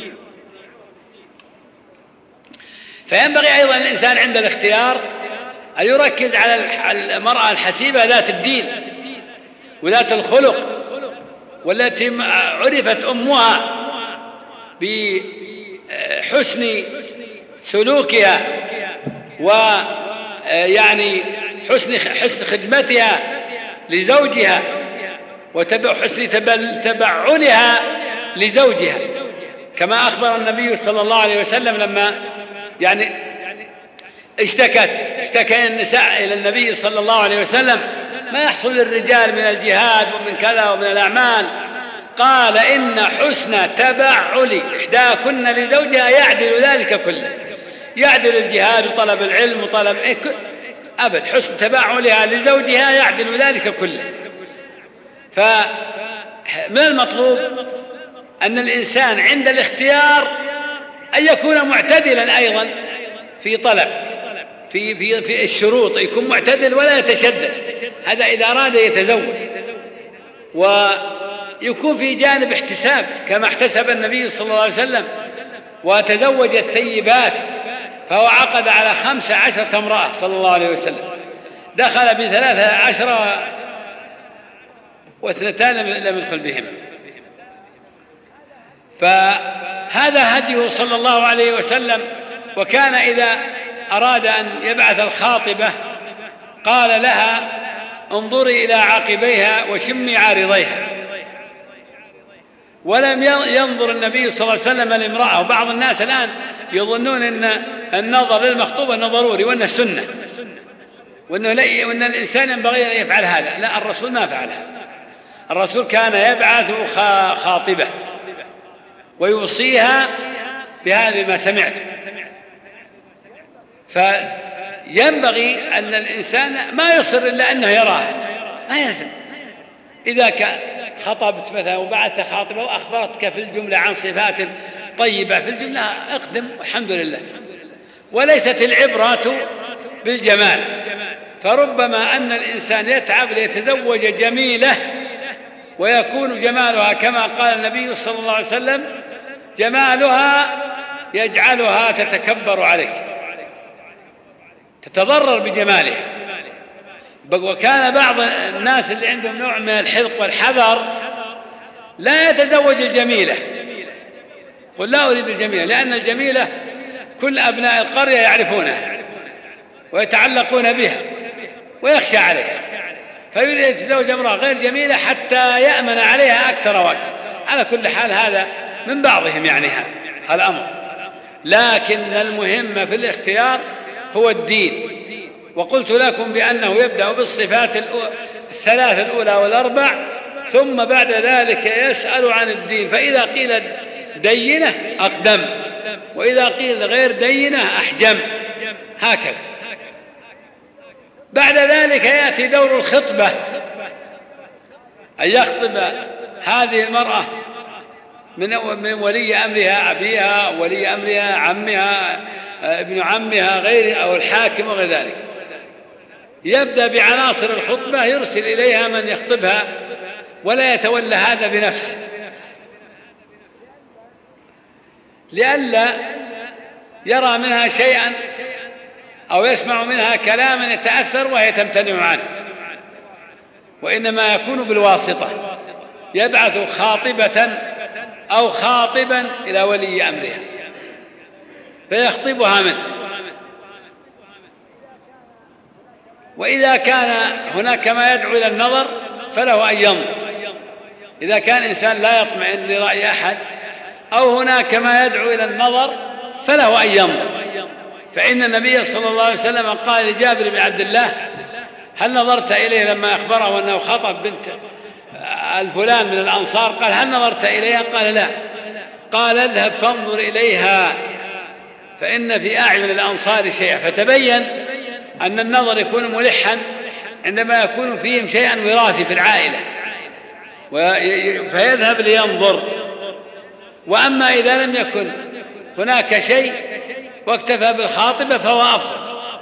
Speaker 3: فينبغي أيضا الإنسان عند الاختيار أن يركز على المرأة الحسيبة ذات الدين وذات الخلق، والتي عرفت أمها بحسن سلوكها ويعني حسن خدمتها لزوجها وحسن تبعلها لزوجها، كما أخبر النبي صلى الله عليه وسلم لما يعني اشتكى النساء إلى النبي صلى الله عليه وسلم ما يحصل للرجال من الجهاد ومن كذا ومن الأعمال، قال إن حسن تبعل إحداكن لزوجها يعدل ذلك كله، يعدل الجهاد وطلب العلم وطلب أبد، حسن تبعلها لزوجها يعدل ذلك كله. فمن المطلوب أن الإنسان عند الاختيار أن يكون معتدلا أيضا في طلب في الشروط، يكون معتدل ولا يتشدد، هذا إذا أراد يتزوج، ويكون في جانب احتساب كما احتسب النبي صلى الله عليه وسلم وتزوج الثيبات، فهو عقد على 15 امرأة صلى الله عليه وسلم، دخل ب13 و2 لم يدخل بهم. فهذا هديه صلى الله عليه وسلم. وكان إذا أراد أن يبعث الخاطبة قال لها انظري إلى عاقبيها وشمي عارضيها، ولم ينظر النبي صلى الله عليه وسلم لامرأة. وبعض الناس الآن يظنون أن النظر للمخطوبة أنه ضروري وأنه سنة وأن الإنسان ينبغي أن يفعل هذا. لا، الرسول ما فعل هذا. الرسول كان يبعث خاطبة ويوصيها بهذا ما سمعت. فينبغي أن الإنسان ما يصر إلا أنه يراها، ما يلزم. إذا خطبت مثلا وبعثت خاطبة وأخبرتك في الجملة عن صفات طيبة في الجملة، اقدم والحمد لله. وليست العبرة بالجمال، فربما أن الإنسان يتعب ليتزوج جميلة ويكون جمالها كما قال النبي صلى الله عليه وسلم: جمالها يجعلها تتكبر عليك، تتضرر بجمالها. وكان بعض الناس اللي عندهم نوع من الحذق والحذر لا يتزوج الجميلة. قل لا أريد الجميلة، لأن الجميلة كل أبناء القرية يعرفونها ويتعلقون بها ويخشى عليها، فيريد أن يتزوج امرأة غير جميلة حتى يأمن عليها أكثر وقت. على كل حال هذا من بعضهم يعني هذا الأمر، لكن المهم في الاختيار هو الدين. وقلت لكم بأنه يبدأ بالصفات الثلاث الأولى والأربع، ثم بعد ذلك يسأل عن الدين، فإذا قيل دينة أقدم، وإذا قيل غير دينة أحجم، هكذا. بعد ذلك يأتي دور الخطبة، أن يخطب هذه المرأة من ولي أمرها أبيها، ولي أمرها عمها، ابن عمها، غيره، أو الحاكم وغير ذلك. يبدأ بعناصر الخطبة، يرسل إليها من يخطبها ولا يتولى هذا بنفسه، لئلا يرى منها شيئا أو يسمع منها كلاما يتأثر وهي تمتنع عنه، وإنما يكون بالواسطة. يبعث خاطبة أو خاطبا إلى ولي أمرها فيخطبها منه. وإذا كان هناك ما يدعو إلى النظر فله أن ينظر، إذا كان إنسان لا يطمئن لرأي أحد أو هناك ما يدعو إلى النظر فله أن ينظر. فإن النبي صلى الله عليه وسلم قال لجابر بن عبد الله: هل نظرت إليه لما أخبره أنه خطب بنت الفلان من الأنصار؟ قال: هل نظرت إليها؟ قال: لا. قال: اذهب فانظر إليها فإن في أعين الأنصار شيئا. فتبين أن النظر يكون ملحا عندما يكون فيهم شيئا وراثي في العائلة، فيذهب لينظر. وأما إذا لم يكن هناك شيء واكتفى بالخاطبة فهو أفضل.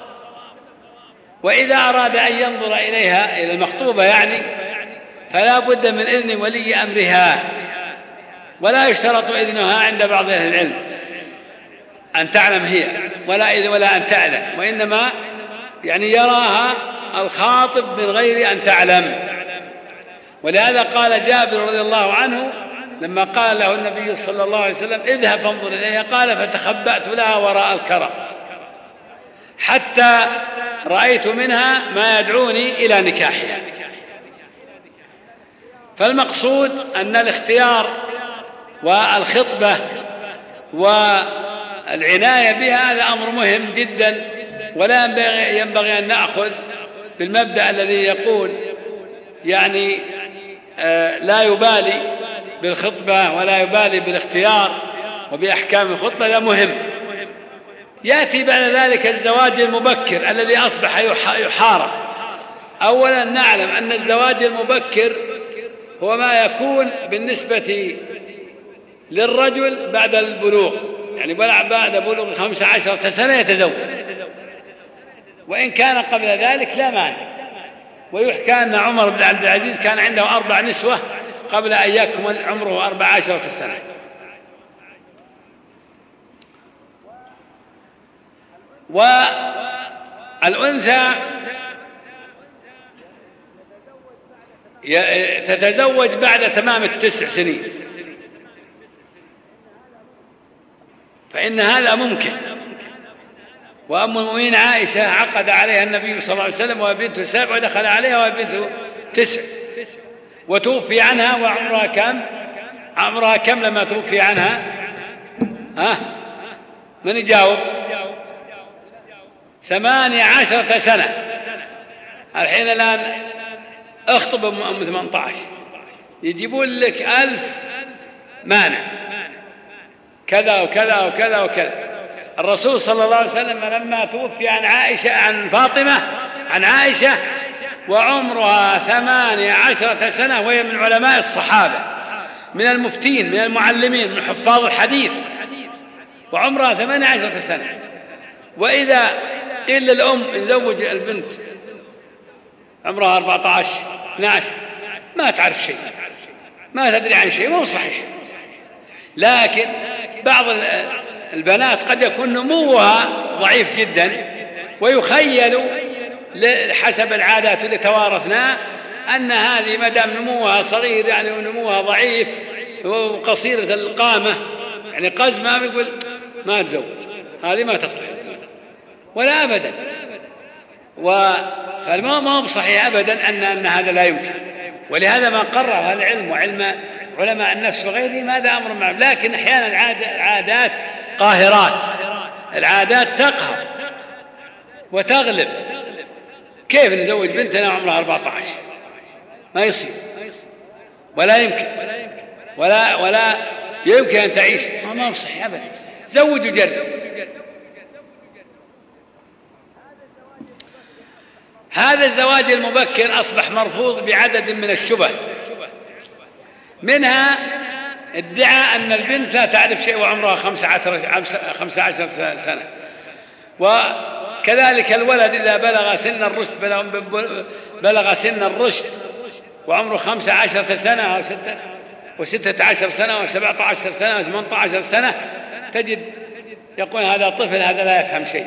Speaker 3: وإذا أراد أن ينظر إليها، إلى المخطوبة يعني، فلا بد من إذن ولي أمرها، ولا يشترط إذنها عند بعض أهل العلم أن تعلم هي، ولا أن تعلم، وإنما يعني يراها الخاطب من غير أن تعلم. ولهذا قال جابر رضي الله عنه لما قال له النبي صلى الله عليه وسلم: اذهب فانظر إليها، قال: فتخبأت لها وراء الكرم حتى رأيت منها ما يدعوني إلى نكاحها. فالمقصود أن الاختيار والخطبة والعناية بها هذا أمر مهم جدا، ولا ينبغي أن نأخذ بالمبدأ الذي يقول يعني لا يبالي بالخطبة ولا يبالي بالاختيار وبأحكام الخطبة. لا، مهم. يأتي بعد ذلك الزواج المبكر الذي أصبح يحارب. أولا نعلم أن الزواج المبكر هو ما يكون بالنسبة للرجل بعد البلوغ، يعني بعد بلوغ 15 سنة يتزوج، وإن كان قبل ذلك لا مانع. ويحكى أن عمر بن عبد العزيز كان عنده 4 نسوة قبل أن يكمل عمره 14 سنة. والأنثى تتزوج بعد تمام 9 سنين، فإن هذا ممكن. وأم المؤمنين عائشة عقد عليها النبي صلى الله عليه وسلم وهي بنت 7، ودخل عليها وهي بنت 9، وتوفي عنها وعمرها كم؟ عمرها كم لما توفي عنها؟ من يجاوب؟ 18 سنة. الحين الآن اخطب أم 18 يجيبون لك 1000 مانع، كذا وكذا وكذا وكذا. الرسول صلى الله عليه وسلم لما توفي عن فاطمة عن عائشة وعمرها 18 سنة، وهي من علماء الصحابة، من المفتين، من المعلمين، من حفاظ الحديث، وعمرها 18 سنة. وإذا قيل للأم نزوج البنت عمرها 14 12 ما تعرف شيء، ما تدري عن شيء، مو صحيح. لكن بعض البنات قد يكون نموها ضعيف جدا، ويخيل حسب العادات اللي توارثناها أن هذه ما دام نموها صغير يعني ونموها ضعيف وقصيرة القامة يعني قزمة، يقول ما تزوج، هذه ما تصلح، ولا أبدا. فالمهم ما هو بصحيح أبدا أن هذا لا يمكن. ولهذا ما قرر العلم وعلم علماء النفس وغيره هذا أمر معروف. لكن أحيانا العادات قاهرات، العادات تقهر وتغلب. كيف نزوج بنتنا عمرها 14؟ ما يصير، ولا يمكن، ولا يمكن أن تعيش، ما هو صحيح أبدا. زوج وجرب. هذا الزواج المبكر أصبح مرفوض بعدد من الشبه، منها ادعاء أن البنت لا تعرف شيء وعمرها 15 سنة، وكذلك الولد إذا بلغ سن الرشد وعمره 15 سنة أو 16 سنة و 17 سنة و 18 سنة تجد يقول هذا طفل، هذا لا يفهم شيء.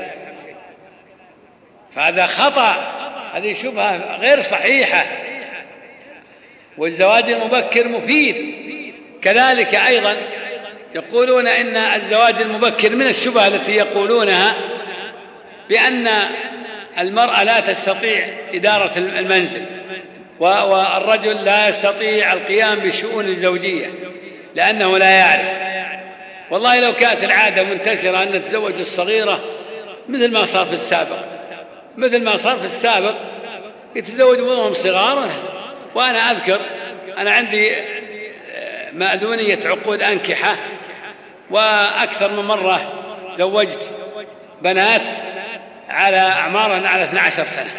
Speaker 3: فهذا خطأ، هذه شبهة غير صحيحة. والزواج المبكر مفيد. كذلك أيضا يقولون إن الزواج المبكر من الشبهة التي يقولونها بأن المرأة لا تستطيع إدارة المنزل، والرجل لا يستطيع القيام بالشؤون الزوجية لأنه لا يعرف. والله لو كانت العادة منتشرة أن تتزوج الصغيرة مثل ما صار في السابق، يتزوج وهم صغار. وأنا أذكر أنا عندي مأذونية عقود أنكحة، وأكثر من مرة زوجت بنات على أعمارا على 12 سنة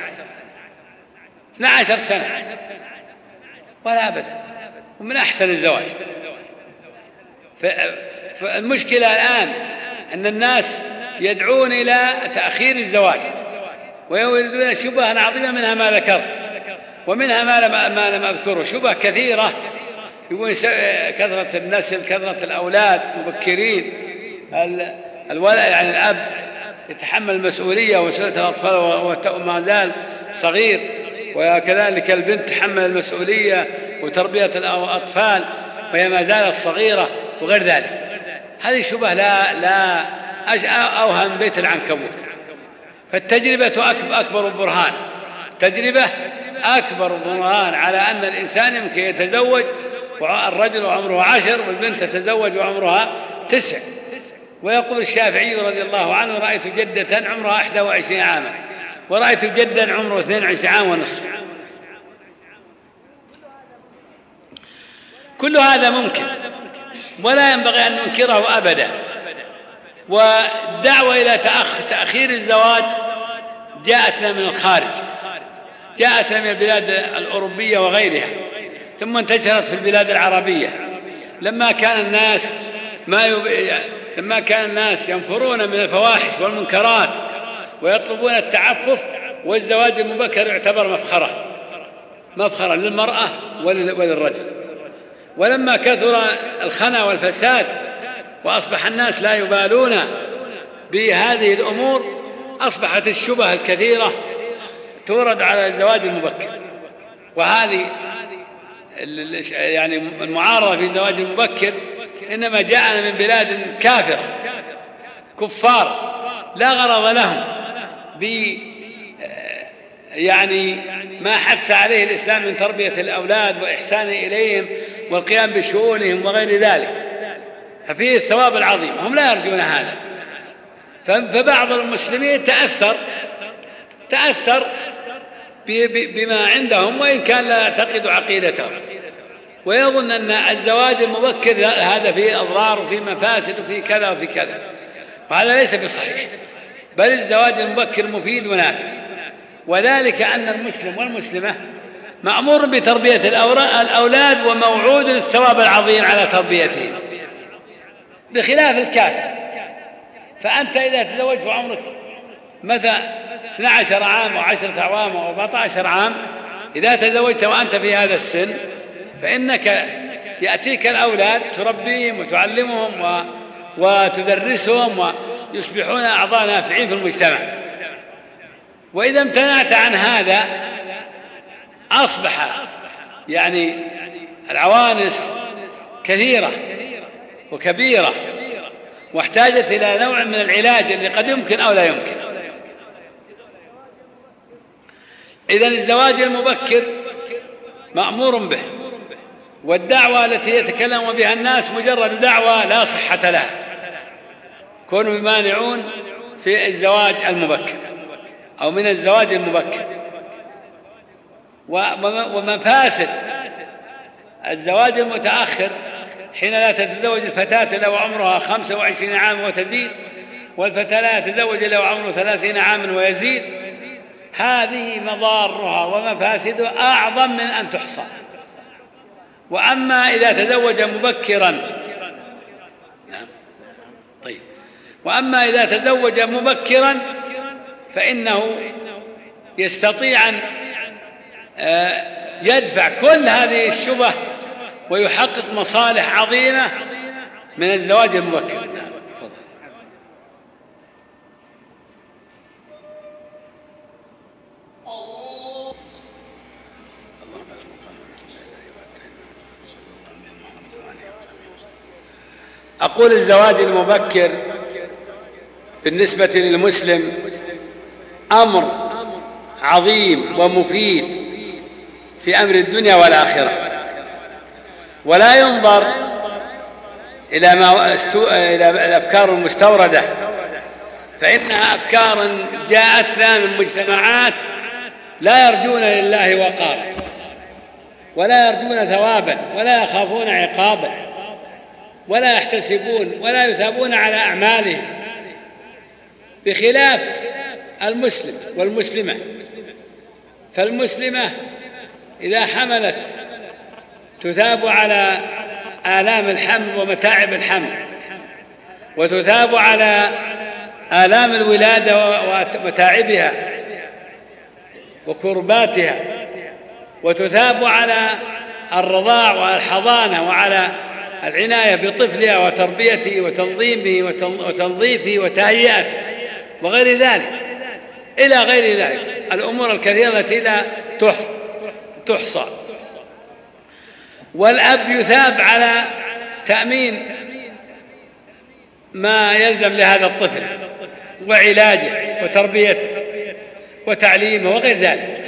Speaker 3: 12 سنة ولا أبدا، ومن أحسن الزواج. فالمشكلة الآن أن الناس يدعون إلى تأخير الزواج ويريدون شبهة عظيمة، منها ما ذكرت ومنها ما لم أذكره. شبهة كثيرة، يقول كثرة النسل، كثرة الأولاد مبكرين، الولد يعني الأب يتحمل المسؤولية ومسؤولية الأطفال وما زال صغير، وكذلك البنت تحمل المسؤولية وتربية الأطفال وهي ما زالت صغيرة وغير ذلك. هذه شبهة لا أوهم بيت العنكبوت. فالتجربة أكبر برهان، تجربة أكبر برهان على أن الإنسان يمكن يتزوج والرجل وعمره 10 والبنت تتزوج وعمرها 9. ويقول الشافعي رضي الله عنه رأيت جدة عمرها 21 عاما ورأيت جدا عمره 22 عام ونصف. كل هذا ممكن ولا ينبغي أن ننكره أبدا. والدعوة إلى تأخير الزواج جاءتنا من الخارج، جاءتنا من البلاد الأوروبية وغيرها، ثم انتشرت في البلاد العربية. لما كان الناس ينفرون من الفواحش والمنكرات ويطلبون التعفف، والزواج المبكر يعتبر مفخرة للمرأة وللرجل. ولما كثر الخنا والفساد وأصبح الناس لا يبالون بهذه الأمور، أصبحت الشبهة الكثيرة تورد على الزواج المبكر. وهذه يعني المعارضة في الزواج المبكر إنما جاءنا من بلاد كافرة كفار لا غرض لهم يعني ما حث عليه الإسلام من تربية الأولاد وإحسان إليهم والقيام بشؤونهم وغير ذلك، ففيه الثواب العظيم. هم لا يرجون هذا. فبعض المسلمين تأثر بما عندهم وإن كان لا يعتقد عقيدتهم، ويظن أن الزواج المبكر هذا فيه أضرار وفيه مفاسد وفيه كذا وفيه كذا، وهذا ليس بصحيح. بل الزواج المبكر مفيد ونافع، وذلك أن المسلم والمسلمة مأمور بتربية الأولاد وموعود الثواب العظيم على تربيتهم، بخلاف الكافر. فأنت إذا تزوجت وعمرك مثلا 12 عام و10 أعوام و14 عام، إذا تزوجت وأنت في هذا السن فإنك يأتيك الأولاد تربيهم وتعلمهم وتدرسهم ويصبحون أعضاء نافعين في المجتمع. وإذا امتنعت عن هذا أصبح يعني العوانس كثيرة وكبيرة، واحتاجت إلى نوع من العلاج اللي قد يمكن أو لا يمكن. إذن الزواج المبكر مأمور به، والدعوة التي يتكلم بها الناس مجرد دعوة لا صحة لها، كونوا يمانعون في الزواج المبكر أو من الزواج المبكر. ومفاسد الزواج المتأخر حين لا تتزوج الفتاة إلا وعمرها 25 عاما وتزيد، والفتى لا يتزوج إلا وعمره 30 عاما ويزيد، هذه مضارها ومفاسدها أعظم من أن تحصى. وأما إذا تزوج مبكرا وأما إذا تزوج مبكرا فإنه يستطيع أن يدفع كل هذه الشبه ويحقق مصالح عظيمة من الزواج المبكر. أقول الزواج المبكر بالنسبة للمسلم أمر عظيم ومفيد في أمر الدنيا والآخرة، ولا ينظر إلى الأفكار المستوردة، فإنها أفكار جاءتنا من مجتمعات لا يرجون لله وقارا، ولا يرجون ثوابا، ولا يخافون عقابا، ولا يحتسبون ولا يثابون على أعمالهم، بخلاف المسلم والمسلمة. فالمسلمة إذا حملت تثاب على آلام الحمل ومتاعب الحمل، وتثاب على آلام الولادة ومتاعبها وكرباتها، وتثاب على الرضاع والحضانة وعلى العناية بطفلها وتربيته وتنظيمه وتنظيفه وتهيئته وغير ذلك إلى غير ذلك الأمور الكثيرة التي لا تحصى. والأب يثاب على تأمين ما يلزم لهذا الطفل وعلاجه وتربيته وتعليمه وغير ذلك.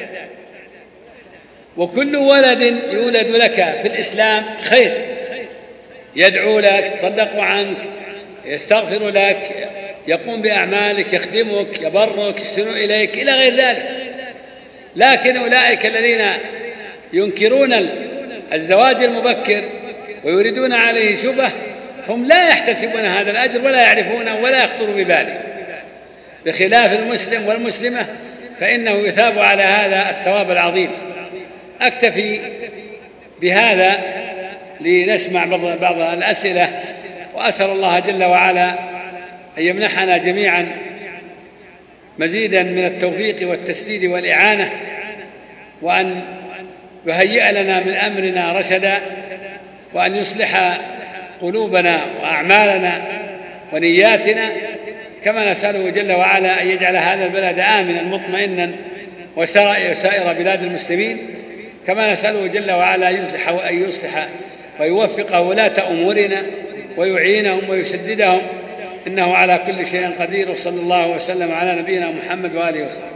Speaker 3: وكل ولد يولد لك في الإسلام خير، يدعو لك، يتصدق عنك، يستغفر لك، يقوم بأعمالك، يخدمك، يبرك، يحسن إليك إلى غير ذلك. لكن أولئك الذين ينكرون الزواج المبكر ويريدون عليه شبه هم لا يحتسبون هذا الأجر ولا يعرفونه ولا يخطر بباله، بخلاف المسلم والمسلمة فإنه يثاب على هذا الثواب العظيم. أكتفي بهذا لنسمع بعض الأسئلة، وأسأل الله جل وعلا أن يمنحنا جميعا مزيدا من التوفيق والتسديد والإعانة، وأن يهيئ لنا من أمرنا رشدا، وأن يصلح قلوبنا وأعمالنا ونياتنا، كما نسأله جل وعلا أن يجعل هذا البلد آمنا مطمئنا وسائر بلاد المسلمين، كما نسأله جل وعلا أن يصلح ويوفق ولاة أمورنا ويعينهم ويسددهم، إنه على كل شيء قدير. وصلى الله وسلم على نبينا محمد وآله وصحبه.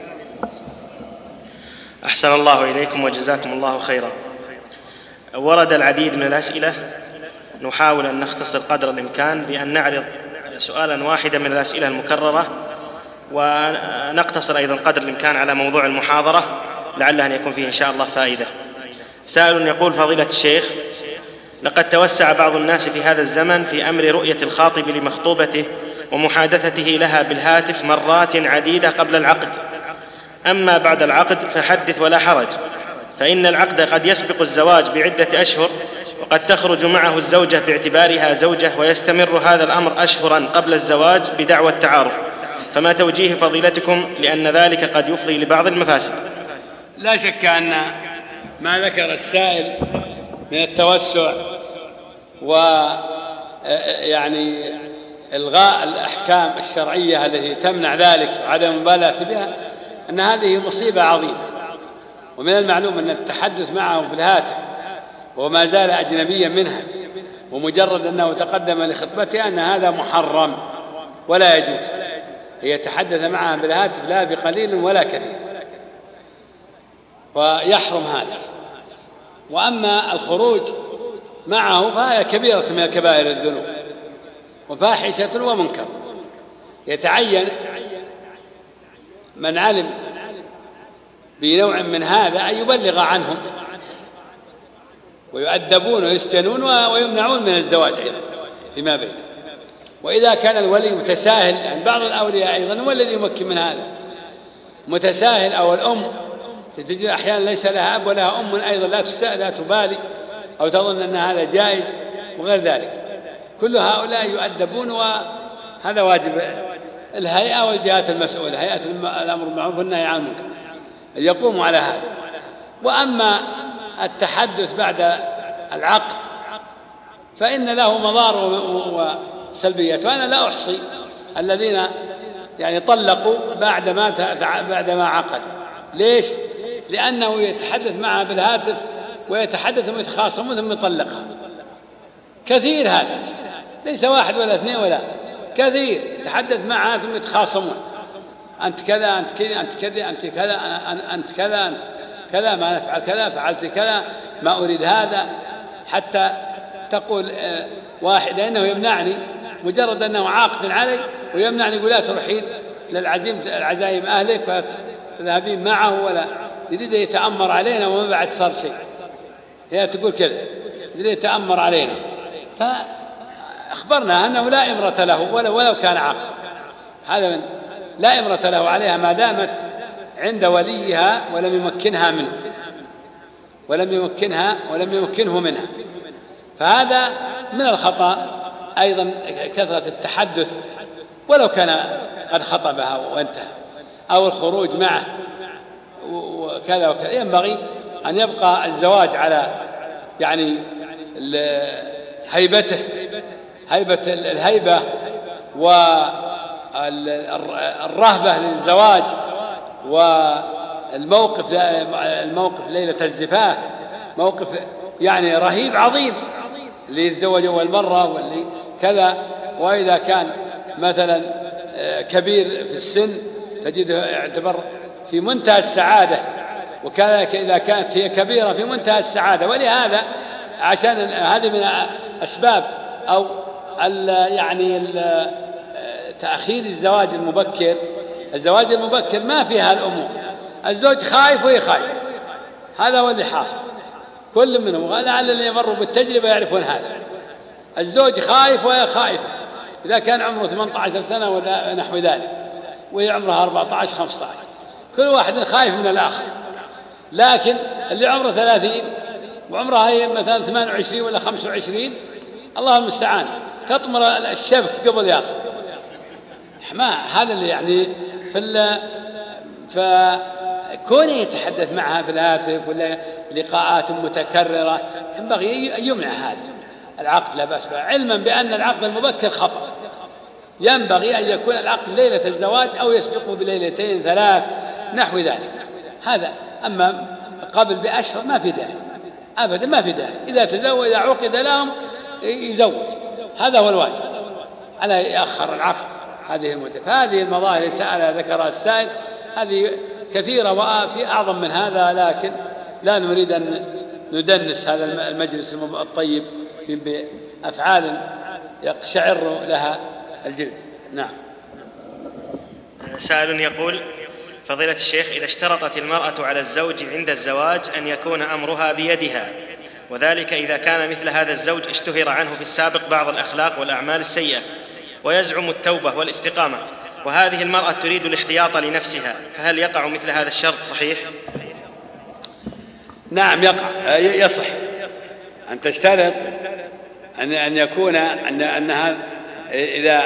Speaker 4: أحسن الله إليكم وجزاكم الله خيرا. ورد العديد من الأسئلة، نحاول أن نختصر قدر الإمكان بأن نعرض سؤالا واحدا من الأسئلة المكررة، ونقتصر أيضا قدر الإمكان على موضوع المحاضرة لعل أن يكون فيه إن شاء الله فائدة. سائل يقول: فضيلة الشيخ، لقد توسع بعض الناس في هذا الزمن في أمر رؤية الخاطب لمخطوبته ومحادثته لها بالهاتف مرات عديدة قبل العقد، أما بعد العقد فحدث ولا حرج، فإن العقد قد يسبق الزواج بعدة أشهر، وقد تخرج معه الزوجة باعتبارها زوجة، ويستمر هذا الأمر أشهرا قبل الزواج بدعوى التعارف، فما توجيه فضيلتكم لأن ذلك قد يفضي لبعض المفاسد؟
Speaker 3: لا شك أن ما ذكر السائل من التوسع ويعني إلغاء الأحكام الشرعية التي تمنع ذلك وعدم المبالاة بها، أن هذه مصيبة عظيمة. ومن المعلوم أن التحدث معه بالهاتف وما زال أجنبيا منها ومجرد أنه تقدم لخطبتها أن هذا محرم ولا يجوز. هي تحدث معها بالهاتف لا بقليل ولا كثير، ويحرم هذا. وأما الخروج معه فهي كبيرة من كبائر الذنوب وفاحشة ومنكر. يتعين من علم بنوع من هذا أن يبلغ عنهم ويؤدبون ويسجنون ويمنعون من الزواج أيضا فيما بينهم. وإذا كان الولي متساهل، يعني بعض الأولياء أيضا هو الذي يمكن من هذا، متساهل، أو الأم تجد أحيانا ليس لها أب ولها أم أيضا لا تبالي أو تظن أن هذا جائز وغير ذلك. كل هؤلاء يؤدبون، وهذا واجب الهيئة والجهات المسؤولة، هيئة الأمر بالمعروف والنهي عن المنكر، أن يقوموا على هذا. وأما التحدث بعد العقد فإن له مضار وسلبيات، وأنا لا أحصي الذين يعني طلقوا بعدما عقد. ليش؟ لأنه يتحدث معها بالهاتف ويتحدث ويتخاصمون ثم يطلقها. كثير هذا، ليس واحد ولا اثنين ولا كثير، يتحدث معها ثم يتخاصمون، أنت كذا، أنت كذا، أنت كذا، أنت كذا، أنت كذا، أنت كذا، ما نفعل كذا، فعلت كذا، ما أريد هذا، حتى تقول واحدة إنه يمنعني، مجرد أنه عاقد علي ويمنعني، يقول لا تروحين العزائم أهلك وتذهبين معه، ولا يريد يتأمر علينا وما بعد صار شيء. هي تقول كذا، يريد يتأمر علينا. فأخبرنا أنه لا إمرة له ولو كان عاقد، هذا من لا إمرة له عليها ما دامت عند وليها ولم يمكنها منه ولم يمكنه منها. فهذا من الخطأ أيضا كثرة التحدث ولو كان قد خطبها وانتهى، أو الخروج معه وكذا وكذا. ينبغي أن يبقى الزواج على يعني هيبته، هيبة الهيبة والرهبة للزواج، والموقف ليلة الزفاف موقف يعني رهيب عظيم اللي يتزوج أول مرة واللي كذا. وإذا كان مثلا كبير في السن تجده يعتبر في منتهى السعادة، وكذلك إذا كانت هي كبيرة في منتهى السعادة. ولهذا عشان هذه من أسباب أو يعني تأخير الزواج المبكر. الزواج المبكر ما فيها الأمور، الزوج خايف وهي خايف، هذا هو اللي حاصل. كل منهم لعل اللي يمروا بالتجربة يعرفون هذا. الزوج خايف وهي خائفة، إذا كان عمره 18 سنة ولا نحو ذلك وهي عمرها 14 15، كل واحد خايف من الآخر. لكن اللي عمره 30 وعمرها هي مثلا 28 ولا 25، الله المستعان، تطمر الشبك قبل يصل. ما هذا اللي يعني فكونه يتحدث معها بالهاتف ولا لقاءات متكررة ينبغي أن يمنع هذا العقد، لا بأس به، علما بأن العقد المبكر خطأ. ينبغي أن يكون العقد ليلة الزواج أو يسبقه بليلتين 3 نحو ذلك. هذا أما قبل بأشهر ما في داعي أبدا، ما في داعي. إذا تزوج إذا عقد لهم يزوج، هذا هو الواجب، على يأخر العقد هذه المدة. فهذه المظاهر اللي سألها ذكرها السائل هذه كثيرة وفي أعظم من هذا، لكن لا نريد أن ندنس هذا المجلس الطيب بأفعال يقشعر لها الجلد. نعم.
Speaker 4: سائل يقول: فضيلة الشيخ، إذا اشترطت المرأة على الزوج عند الزواج أن يكون أمرها بيدها، وذلك إذا كان مثل هذا الزوج اشتهر عنه في السابق بعض الأخلاق والأعمال السيئة ويزعم التوبة والاستقامة، وهذه المرأة تريد الاحتياط لنفسها، فهل يقع مثل هذا الشرط صحيح؟
Speaker 3: نعم يقع، يصح أن تشترط أن يكون أنها إذا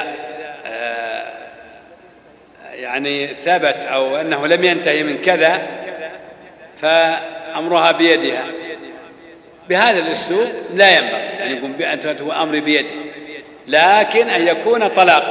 Speaker 3: يعني ثبت أو أنه لم ينتهي من كذا فأمرها بيدها، بهذا الأسلوب لا ينبغي أن يكون بأن أمر بيده، لكن أن يكون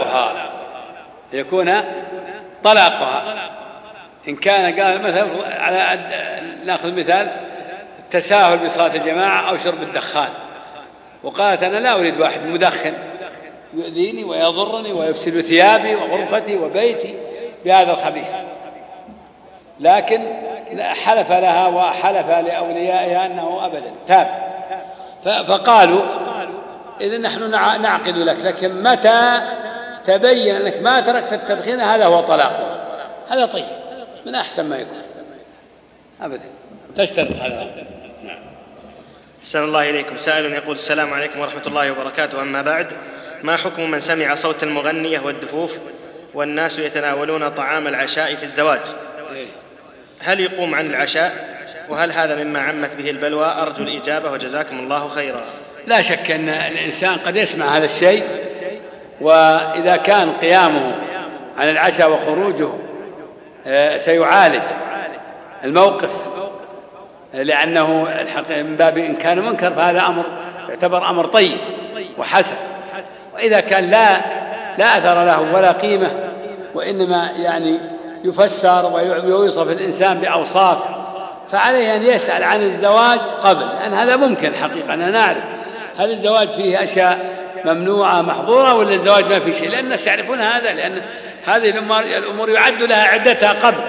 Speaker 3: طلاقها إن كان قال مثلا على نأخذ مثال التساهل بصلاة الجماعة أو شرب الدخان، وقالت أنا لا أريد واحد مدخن يؤذيني ويضرني ويفسد ثيابي وغرفتي وبيتي بهذا الخبيث، لكن حلف لها وحلف لأوليائها أنه أبدا تاب، فقالوا إذا نحن نعقد لكن متى تبين أنك ما تركت التدخين هذا هو طلاق، هذا طيب من أحسن ما يكون أبدا تشترط هذا. نعم.
Speaker 4: أحسن الله إليكم. سائل يقول السلام عليكم ورحمة الله وبركاته، أما بعد، ما حكم من سمع صوت المغنية والدفوف والناس يتناولون طعام العشاء في الزواج؟ هل يقوم عن العشاء؟ وهل هذا مما عمت به البلوى؟ أرجو الإجابة وجزاكم الله خيرا.
Speaker 3: لا شك أن الإنسان قد يسمع هذا الشيء، وإذا كان قيامه عن العشاء وخروجه سيعالج الموقف لأنه من باب إن كان منكر فهذا أمر يعتبر أمر طيب وحسن، وإذا كان لا أثر له ولا قيمة وإنما يعني يفسر ويوصف الإنسان بأوصاف، فعليه أن يسأل عن الزواج قبل، لأن هذا ممكن حقيقة أننا نعرف هل الزواج فيه أشياء ممنوعة محظورة ولا الزواج ما فيه شيء، لأن الناس يعرفون هذا، لأن هذه الأمور يعد لها عدتها قبل.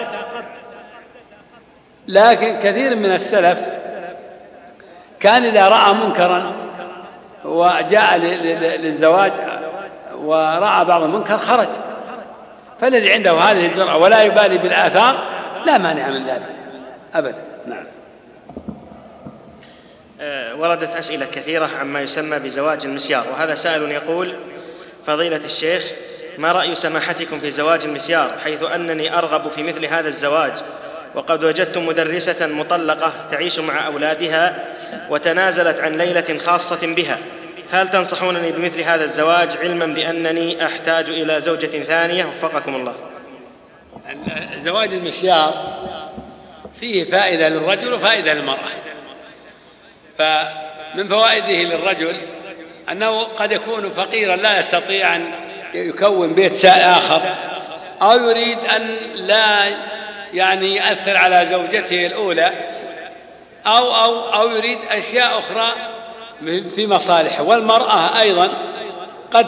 Speaker 3: لكن كثير من السلف كان إذا رأى منكرا وجاء للزواج ورأى بعض المنكر خرج، فالذي عنده هذه الجرأة ولا يبالي بالآثار لا مانع من ذلك أبدا. نعم.
Speaker 4: وردت أسئلة كثيرة عما يسمى بزواج المسيار، وهذا سائل يقول: فضيلة الشيخ، ما رأي سماحتكم في زواج المسيار، حيث أنني أرغب في مثل هذا الزواج، وقد وجدت مدرسة مطلقة تعيش مع أولادها وتنازلت عن ليلة خاصة بها، هل تنصحونني بمثل هذا الزواج علما بأنني أحتاج إلى زوجة ثانية؟ وفقكم الله.
Speaker 3: زواج المسيار فيه فائدة للرجل وفائدة للمرأة، فمن فوائده للرجل أنه قد يكون فقيرا لا يستطيع أن يكون بيت آخر، أو يريد أن لا يعني يأثر على زوجته الأولى، أو يريد أشياء أخرى في مصالحه. والمرأة أيضا قد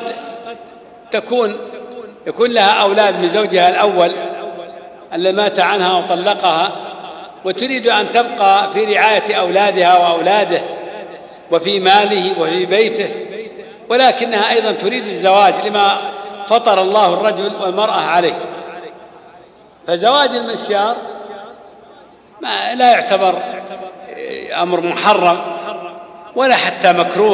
Speaker 3: يكون لها أولاد من زوجها الأول اللي مات عنها وطلقها، وتريد أن تبقى في رعاية أولادها وأولاده وفي ماله وفي بيته، ولكنها أيضا تريد الزواج لما فطر الله الرجل والمرأة عليه. فزواج المسيار لا يعتبر أمر محرم ولا حتى مكروه،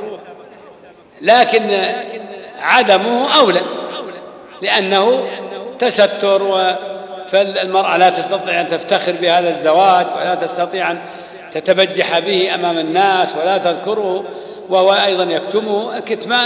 Speaker 3: لكن عدمه أولى، لأنه تستر، فالمرأة لا تستطيع أن تفتخر بهذا الزواج ولا تستطيع أن تتبجح به أمام الناس ولا تذكره، وهو أيضا يكتمه. كتمان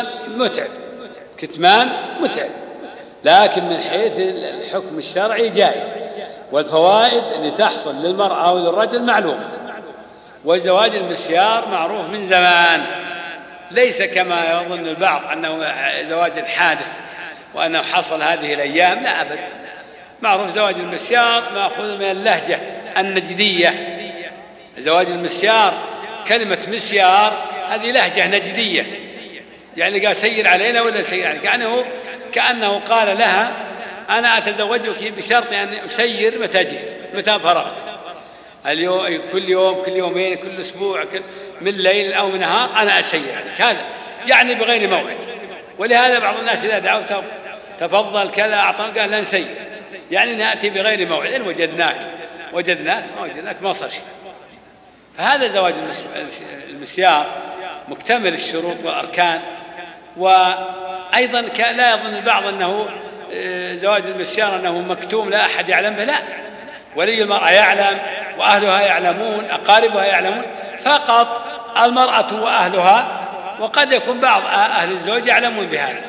Speaker 3: متعب، لكن من حيث الحكم الشرعي جائز، والفوائد اللي تحصل للمرأة وللرجل معلومة. وزواج المسيار معروف من زمان، ليس كما يظن البعض أنه زواج الحادث وأنه حصل هذه الأيام، لا أبدا. معروف زواج المسيار مأخوذ من اللهجة النجدية. زواج المسيار كلمة مسيار هذه لهجة نجدية، يعني قال سير علينا ولا سير عليك، يعني كأنه قال لها أنا أتزوجك بشرط أن أسير متى جئت، متى فرغت، كل يوم كل يومين كل أسبوع من ليل أو من نهار أنا أسير عليك، هذا يعني بغير موعد. ولهذا بعض الناس إذا دعوته تفضل كذا أعطاك قال لا نسير، يعني نأتي بغير موعد، إن وجدناك ما صار شيء. فهذا زواج المسيار مكتمل الشروط والأركان. وأيضا لا يظن البعض أنه زواج المسيار أنه مكتوم لا أحد يعلم به، لا، ولي المرأة يعلم وأهلها يعلمون، أقاربها يعلمون، فقط المرأة وأهلها، وقد يكون بعض أهل الزوج يعلمون بهذا.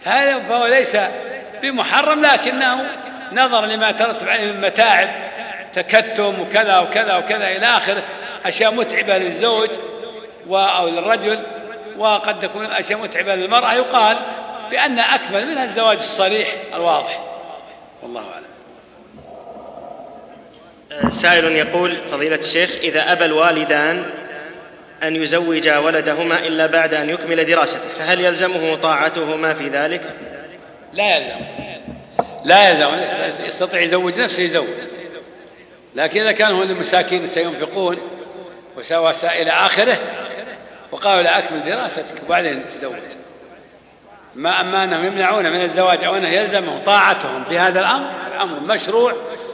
Speaker 3: فهو ليس بمحرم، لكنه نظرا لما ترتب عليه من متاعب تكتم وكذا وكذا وكذا إلى آخره، أشياء متعبة للزوج أو للرجل، وقد تكون أشياء متعبة للمرأة، يقال بأن أكمل منها الزواج الصريح الواضح، والله أعلم.
Speaker 4: سائل يقول: فضيلة الشيخ، إذا أبى الوالدان أن يزوجا ولدهما إلا بعد أن يكمل دراسته، فهل يلزمه طاعتهما في ذلك؟
Speaker 3: لا يلزم، يستطيع يزوج نفسه يزوج، لكن إذا كانوا المساكين سينفقون وسواسا إلى آخره وقالوا لا أكمل دراستك وبعدين تزوج، أما أنهم يمنعون من الزواج أو أنه يلزمهم طاعتهم في هذا الأمر مشروع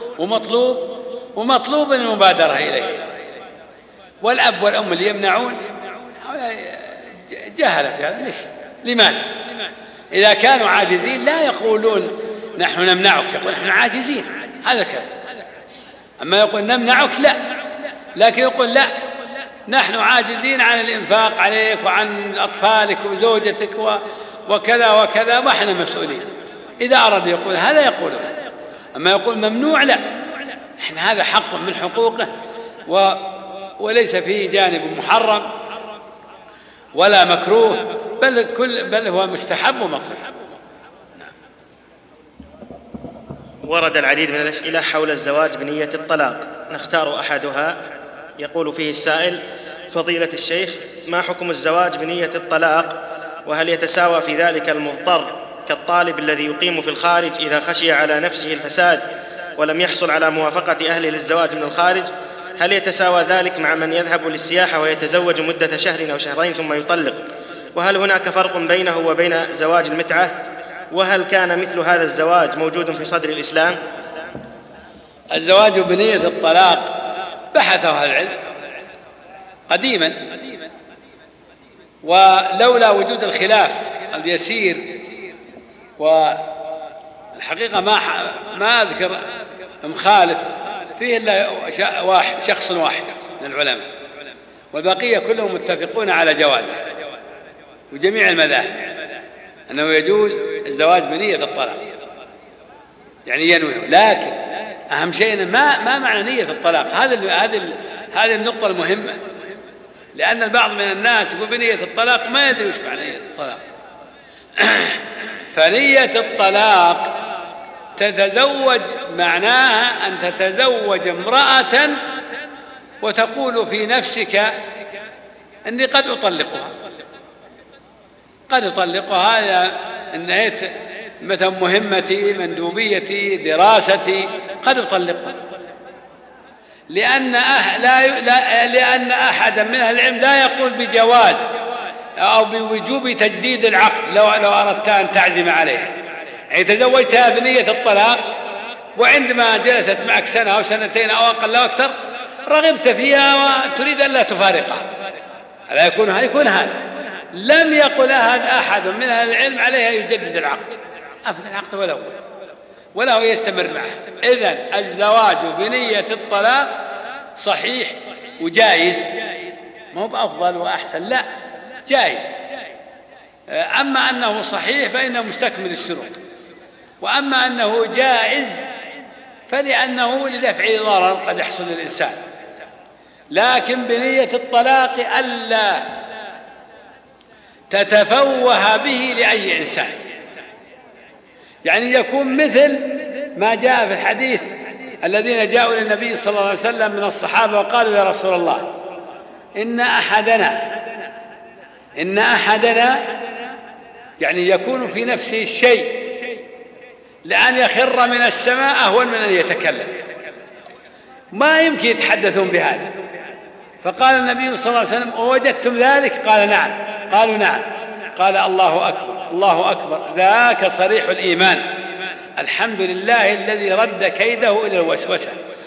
Speaker 3: ومطلوب المبادرة إليه. والأب والأم اللي يمنعون جهلة في هذا. لماذا؟ إذا كانوا عاجزين لا يقولون نحن نمنعك، يقول نحن عاجزين، هذا كلام. أما يقول نمنعك لا، لكن يقول لا نحن عاجزين عن الإنفاق عليك وعن أطفالك وزوجتك وكذا وكذا، وإحنا مسؤولين. إذا أراد يقول هذا يقول، أما يقول ممنوع لا، إحنا هذا حق من حقوقه وليس فيه جانب محرم ولا مكروه، بل هو مستحب ومكروه.
Speaker 4: ورد العديد من الأسئلة حول الزواج بنية الطلاق، نختار أحدها. يقول فيه السائل: فضيلة الشيخ، ما حكم الزواج بنية الطلاق؟ وهل يتساوى في ذلك المضطر كالطالب الذي يقيم في الخارج إذا خشي على نفسه الفساد ولم يحصل على موافقة أهله للزواج من الخارج؟ هل يتساوى ذلك مع من يذهب للسياحة ويتزوج مدة شهر أو شهرين ثم يطلق؟ وهل هناك فرق بينه وبين زواج المتعة؟ وهل كان مثل هذا الزواج موجود في صدر الإسلام؟
Speaker 3: الزواج بنية الطلاق بحثه أهل العلم قديما، ولولا وجود الخلاف اليسير، والحقيقة ما أذكر مخالف فيه إلا شخص واحد من العلماء، والبقية كلهم متفقون على جوازه، وجميع المذاهب أنه يجوز الزواج بنية الطلاق، يعني ينوي. لكن أهم شيء ما معنى نية الطلاق، هذه النقطة المهمة، لأن البعض من الناس يقول بنية الطلاق ما يدري وش معنى نية الطلاق. فنية الطلاق تتزوج معناها أن تتزوج امرأة وتقول في نفسك أني قد أطلقها، هذا انتهيت مثلا مهمتي، مندوبيتي، دراستي، قد أطلقها، لأن أحدا من أهل العلم لا يقول بجواز أو بوجوب تجديد العقد لو أردت أن تعزم عليها، يعني تزوجتها بنية الطلاق، وعندما جلست معك سنة أو سنتين أو أقل أو أكثر رغبت فيها وتريد أن لا تفارقها، ألا يكون هذا. لم يقل أحد من أهل العلم عليها يجدد العقد أبدا، العقد ولا هو يستمر معه. إذن الزواج بنية الطلاق صحيح وجائز، ما هو بأفضل وأحسن، لا، جائز. أما أنه صحيح فإنه مستكمل الشروط، وأما أنه جائز فلأنه لدفع ضرر قد يحصل للإنسان. لكن بنية الطلاق ألا تتفوه به لأي إنسان، يعني يكون مثل ما جاء في الحديث الذين جاءوا للنبي صلى الله عليه وسلم من الصحابة وقالوا يا رسول الله إن أحدنا يعني يكون في نفسه الشيء لأن يخر من السماء أهون من أن يتكلم، ما يمكن يتحدثون بهذا. فقال النبي صلى الله عليه وسلم أوجدتم ذلك؟ قال نعم. قالوا نعم. قال الله أكبر الله أكبر، ذاك صريح الإيمان، الحمد لله الذي رد كيده إلى الوسوسة.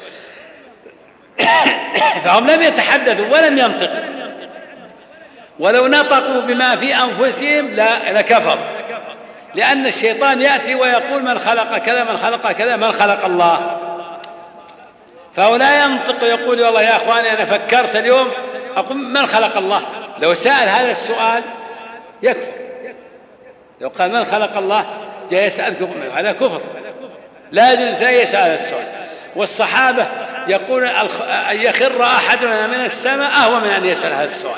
Speaker 3: فهم لم يتحدثوا ولم ينطقوا، ولو نطقوا بما في أنفسهم لكفروا، لأن الشيطان يأتي ويقول من خلق كذا من خلق كذا، من خلق الله. فهو لا ينطق يقول والله يا أخواني أنا فكرت اليوم أقول من خلق الله. لو سأل هذا السؤال يكفر، لو قال من خلق الله جاء يسألكم هذا كفر، لا يجوز يسأل السؤال. والصحابة يقول أن يخر أحدنا من السماء أهون من أن يسأل هذا السؤال.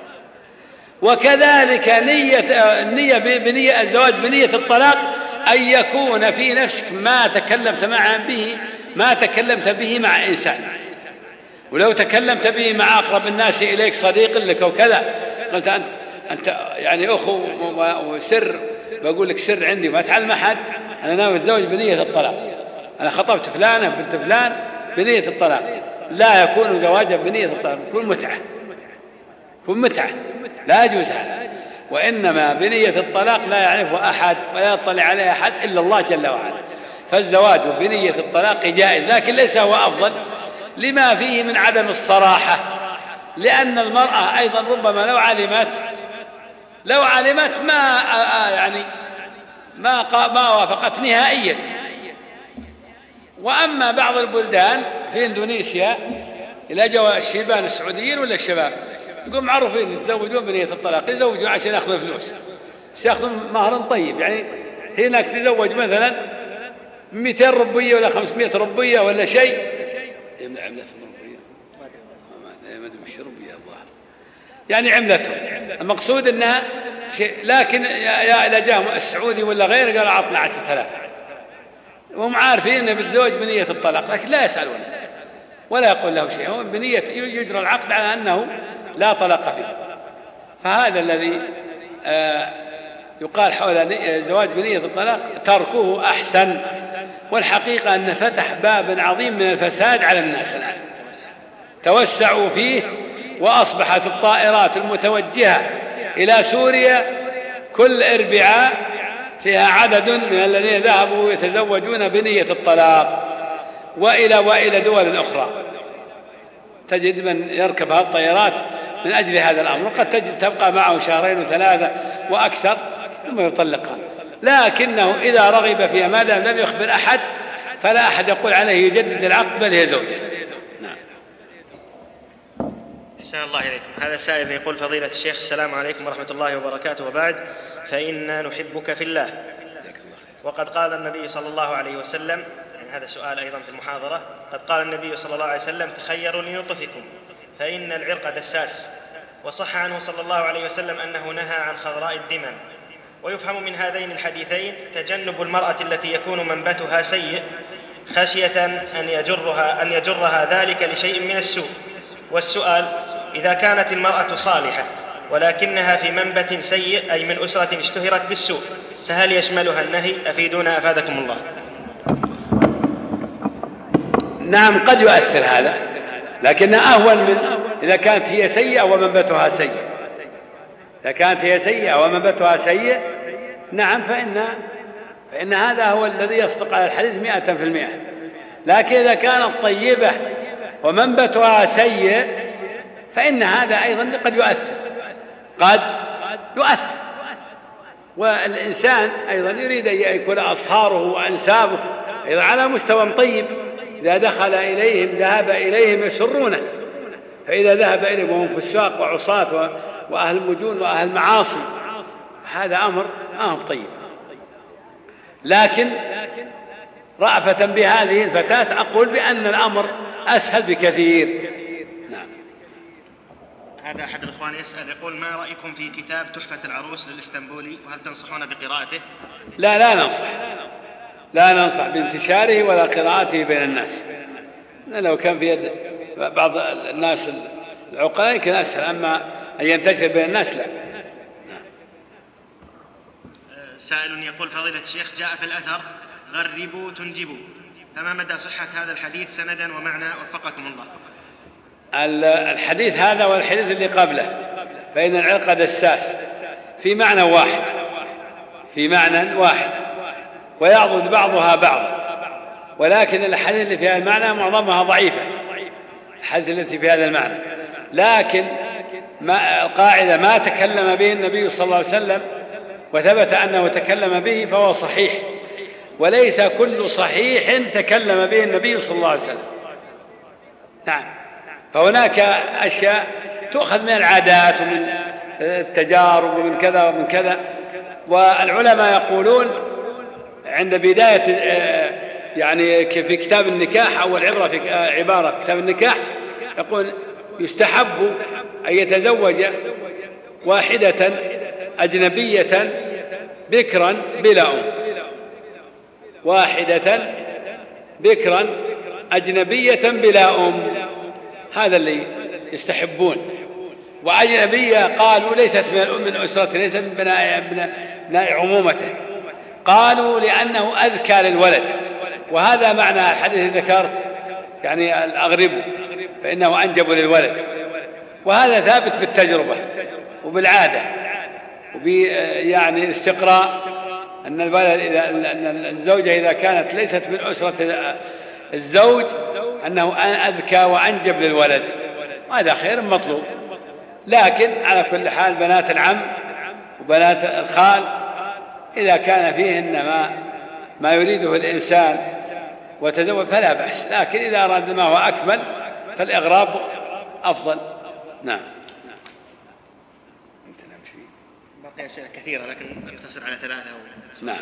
Speaker 3: وكذلك بنية الزواج بنية الطلاق أن يكون في نفسك ما تكلمت به مع إنسان، ولو تكلمت به مع أقرب الناس إليك صديق لك وكذا، قلت أنت يعني أخو وسر، بقول لك سر عندي ما تعلم أحد، أنا ناوي أتزوج بنية الطلاق، أنا خطبت فلانة بنت فلان بنية الطلاق. لا يكون زواجا بنية الطلاق، يكون متعة لا يجوز هذا. وإنما بنية الطلاق لا يعرفه أحد ولا يطلع عليه أحد إلا الله جل وعلا. فالزواج بنية الطلاق جائز، لكن ليس هو أفضل لما فيه من عدم الصراحة، لأن المرأة أيضا ربما لو علمت ما وافقت نهائيا. وأما بعض البلدان في إندونيسيا إذا جاء الشيبان السعوديين ولا الشباب يقوم معروفين يتزوجون بنية الطلاق، يتزوجون عشان يأخذوا فلوس، يأخذون مهر طيب. يعني هناك تزوج مثلا 200 ربية ولا 500 ربية ولا شيء، يعني عملتهم، المقصود انها شيء. لكن اذا جاء السعودي ولا غيره قال اعطنا 10,000، وهم عارفين انه بالزوج بنية الطلاق، لكن لا يسألون ولا يقول له شيء، هو بنية يجرى العقد على انه لا طلاق فيه. فهذا الذي يقال حول الزواج بنية الطلاق تركه أحسن. والحقيقة أن فتح باب عظيم من الفساد على الناس الآن، توسعوا فيه، وأصبحت الطائرات المتوجهة إلى سوريا كل أربعاء فيها عدد من الذين ذهبوا يتزوجون بنية الطلاق، وإلى دول أخرى تجد من يركب هذه الطائرات من أجل هذا الأمر، قد تجد تبقى معه 2 و3 وأكثر ثم يطلقها. لكنه إذا رغب فيها ما دام لم يخبر أحد فلا أحد يقول عليه يجدد العقد، بل هي زوجة. نعم.
Speaker 4: أحسن الله إليكم. هذا سائل يقول: فضيلة الشيخ السلام عليكم ورحمة الله وبركاته، وبعد، فإنا نحبك في الله، وقد قال النبي صلى الله عليه وسلم، يعني هذا سؤال أيضا في المحاضرة، قد قال النبي صلى الله عليه وسلم: تخيروا لنطفكم فإن العرق دساس. وصح عنه صلى الله عليه وسلم أنه نهى عن خضراء الدمن. ويفهم من هذين الحديثين تجنب المرأة التي يكون منبتها سيء خشية أن يجرها ذلك لشيء من السوء. والسؤال: إذا كانت المرأة صالحة ولكنها في منبت سيء، أي من أسرة اشتهرت بالسوء، فهل يشملها النهي؟ أفيدونا أفادكم الله.
Speaker 3: نعم، قد يؤثر هذا، لكنها أهون من إذا كانت هي سيئة ومنبتها سيء. إذا كانت هي سيئة ومنبتها سيء، نعم، فإن هذا هو الذي يصدق على الحديث 100%. لكن إذا كانت طيبة ومنبتها سيء فإن هذا أيضا قد يؤثر. والإنسان أيضا يريد أن يكون أصهاره وأنسابه أيضا على مستوى طيب. إذا دخل إليهم ذهب إليهم يسرونه، فإذا ذهب إليهم وهم فساق وعصاة وأهل مجون وأهل معاصي، هذا أمر طيب. لكن رأفة بهذه الفتاة أقول بأن الأمر أسهل بكثير. نعم.
Speaker 4: هذا أحد الإخوان يسأل يقول: ما رأيكم في كتاب تحفة العروس للإسطنبولي، وهل تنصحون بقراءته؟
Speaker 3: لا ننصح بانتشاره ولا قراءته بين الناس. لو كان في يد بعض الناس العقلاء يمكن أسهل، أما أن ينتشر بين الناس لا.
Speaker 4: سائل يقول: فضيلة الشيخ، جاء في الأثر: غربوا تنجبوا، فما مدى صحة هذا الحديث سندا ومعنى، وفقكم الله؟
Speaker 3: الحديث هذا والحديث اللي قبله، فإن العرق دساس، في معنى واحد ويعضد بعضها بعضا، ولكن الحديث اللي فيها المعنى معظمها ضعيفة، الحديث التي في هذا المعنى. لكن القاعدة ما تكلم به النبي صلى الله عليه وسلم وثبت أنه تكلم به فهو صحيح، وليس كل صحيح تكلم به النبي صلى الله عليه وسلم. نعم. فهناك أشياء تؤخذ من العادات ومن التجارب ومن كذا ومن كذا. والعلماء يقولون عند بداية يعني في كتاب النكاح أو العبرة في عبارة في كتاب النكاح يقول يستحب أن يتزوج واحدة أجنبية بكرا بلا أم، واحدة بكرا أجنبية بلا أم، هذا اللي يستحبون. وأجنبية قالوا ليست من الأم من أسرته، ليست من بناء عمومته، قالوا لأنه أذكى للولد، وهذا معنى الحديث الذي ذكرت يعني الأغرب فإنه أنجب للولد، وهذا ثابت بالتجربة وبالعادة يعني الاستقراء أن الولد أن الزوجة إذا كانت ليست من أسرة الزوج أنه أذكى وأنجب للولد، وهذا خير مطلوب. لكن على كل حال بنات العم وبنات الخال إذا كان فيهن ما يريده الإنسان وتزوج فلا بأس، لكن إذا أراد ما هو أكمل فالإغراب أفضل. نعم.
Speaker 4: بقي أسئلة كثيرة لكن نقتصر على 3.
Speaker 3: نعم.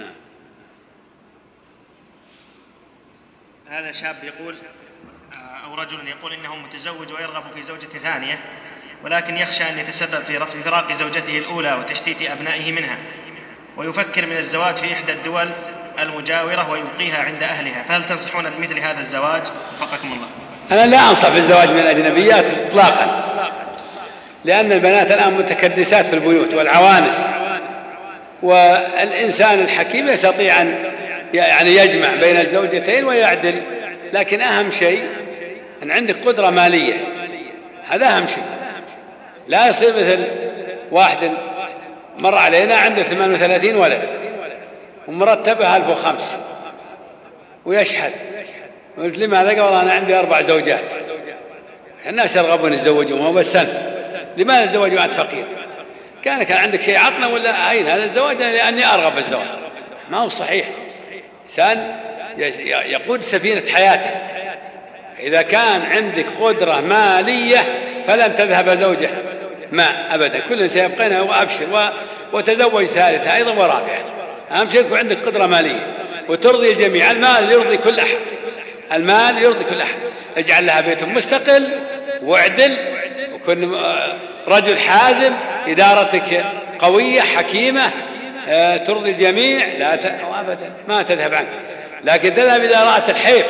Speaker 4: هذا شاب يقول أو رجل يقول إنه متزوج ويرغب في زوجة ثانية، ولكن يخشى أن يتسبب في فراق زوجته الأولى وتشتيت أبنائه منها، ويفكر من الزواج في إحدى الدول المجاورة ويبقيها عند أهلها، فهل تنصحون بمثل هذا الزواج؟ وفقكم الله.
Speaker 3: أنا لا أنصح بالزواج من الأجنبيات إطلاقا، لأن البنات الآن متكدسات في البيوت والعوانس، والإنسان الحكيم يستطيع أن يعني يجمع بين الزوجتين ويعدل، لكن أهم شيء أن عندك قدرة مالية، هذا أهم شيء. لا يصير مثل واحد مر علينا عنده 38 ولد ومرتبها 1005 ويشحذ، قلت لماذا؟ قال والله أنا عندي 4 زوجات، الناس يرغبون يتزوجون، هو بس أنت لماذا تتزوج وأنت فقير؟ كان عندك شيء عطنا ولا أين هذا الزواج؟ لأني أرغب بالزواج، ما هو صحيح. إنسان يقود سفينة حياته، إذا كان عندك قدرة مالية فلن تذهب زوجة ما أبدا، كل سيبقينا وأبشر وتزوج ثالثة أيضا ورابعة. أهم شيء يكون عندك قدرة مالية وترضي الجميع. المال يرضي كل أحد، المال يرضي كل أحد. اجعل لها بيت مستقل واعدل، وكن رجل حازم، إدارتك قوية حكيمة ترضي الجميع، لا أبدا ما تذهب عنك. لكن تذهب إذا رأت الحيف،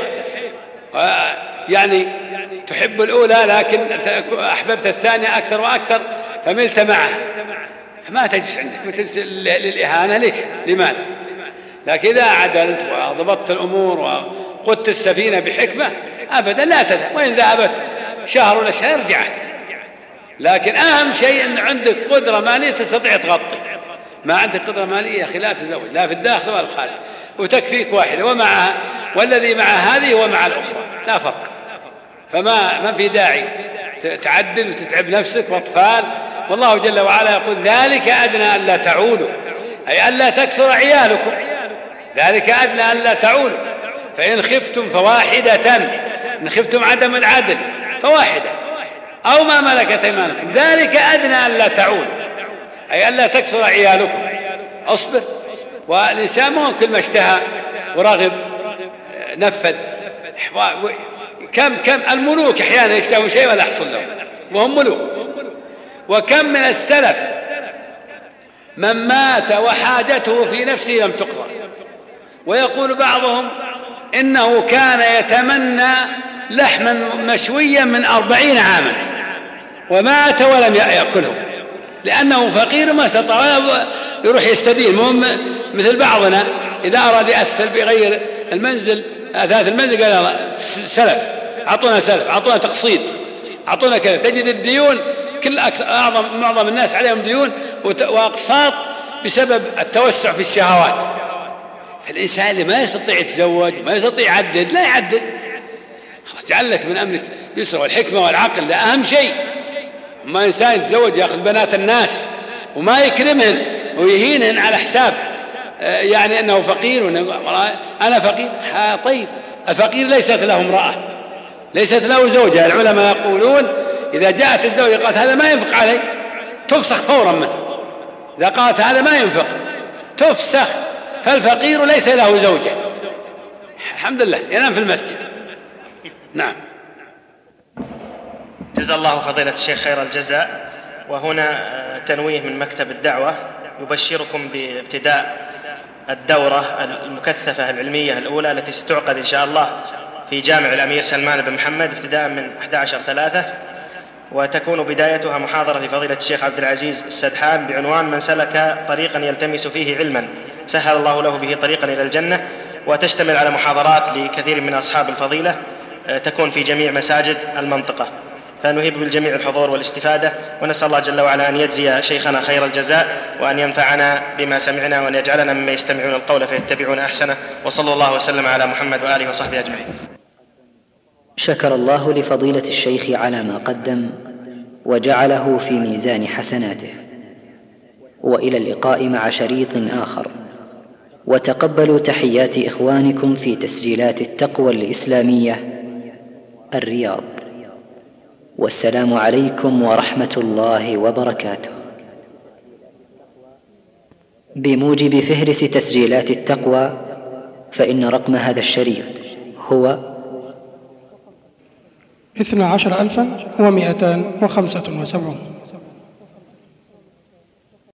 Speaker 3: يعني تحب الأولى لكن أحببت الثانية أكثر وأكثر فملت معها، ما تجلس عندك للإهانة. ليش؟ لماذا؟ لكن إذا عدلت وضبطت الأمور وقدت السفينة بحكمة أبدا لا تذهب، وإن ذهبت شهر ولا شهر رجعت. لكن أهم شيء أن عندك قدرة مالية تستطيع تغطي. ما عندك قدرة مالية يا أخي لا تزوج، لا في الداخل ولا الخارج، وتكفيك واحدة، ومع والذي مع هذه ومع الأخرى لا فرق. فما في داعي تعدل وتتعب نفسك وأطفال. والله جل وعلا يقول ذلك أدنى ألا تعولوا، أي ألا تكثر عيالكم، ذلك أدنى ألا تعولوا. فإن خفتم فواحدة، إن خفتم عدم العدل فواحدة أو ما ملكت أيمانكم، ذلك أدنى ألا تعولوا، أي ألا تكثر عيالكم. أصبر، والإنسان ما كل ما اشتهى ورغب نفذ. كم الملوك أحيانا يشتهون شيء ولا يحصل لهم وهم ملوك. وكم من السلف من مات وحاجته في نفسه لم تقضى. ويقول بعضهم إنه كان يتمنى لحما مشويا من 40 عاما ومات ولم يأكله، لأنه فقير ما استطاع يروح يستدين. مثل بعضنا إذا أراد يأثر بغير المنزل أثاث المنزل قال سلف، أعطونا سلف، أعطونا تقسيط، أعطونا كذا. تجد الديون معظم الناس عليهم ديون وأقساط بسبب التوسع في الشهوات. فالإنسان اللي ما يستطيع يتزوج ما يستطيع يعدد لا يعدد، اجعل لك من أمرك يسر، والحكمة والعقل ده أهم شيء. ما إنسان يتزوج يأخذ بنات الناس وما يكرمهن ويهينهن على حساب يعني أنه فقير أنا فقير. طيب الفقير ليست له امرأة، ليست له زوجة. العلماء يقولون إذا جاءت الزوجة قالت هذا ما ينفق علي تفسخ فورا منه، إذا قالت هذا ما ينفق تفسخ. فالفقير ليس له زوجة، الحمد لله ينام في المسجد. نعم.
Speaker 4: جزا الله فضيلة الشيخ خير الجزاء. وهنا تنويه من مكتب الدعوة يبشركم بابتداء الدورة المكثفة العلمية الأولى التي ستعقد إن شاء الله في جامع الأمير سلمان بن محمد ابتداء من 11/3، وتكون بدايتها محاضرة لفضيلة الشيخ عبد العزيز السدحان بعنوان من سلك طريقا يلتمس فيه علما سهل الله له به طريقا إلى الجنة، وتشتمل على محاضرات لكثير من أصحاب الفضيلة تكون في جميع مساجد المنطقة، فنهب بالجميع الحضور والاستفادة، ونسأل الله جل وعلا أن يجزي شيخنا خير الجزاء وأن ينفعنا بما سمعنا وأن يجعلنا مما يستمعون القول فيتبعون أحسنه، وصلى الله وسلم على محمد وآله وصحبه أجمعين.
Speaker 5: شكر الله لفضيلة الشيخ على ما قدم وجعله في ميزان حسناته، وإلى اللقاء مع شريط آخر، وتقبلوا تحيات إخوانكم في تسجيلات التقوى الإسلامية الرياض، والسلام عليكم ورحمة الله وبركاته. بموجب فهرس تسجيلات التقوى، فإن رقم هذا الشريط هو
Speaker 2: 12,275.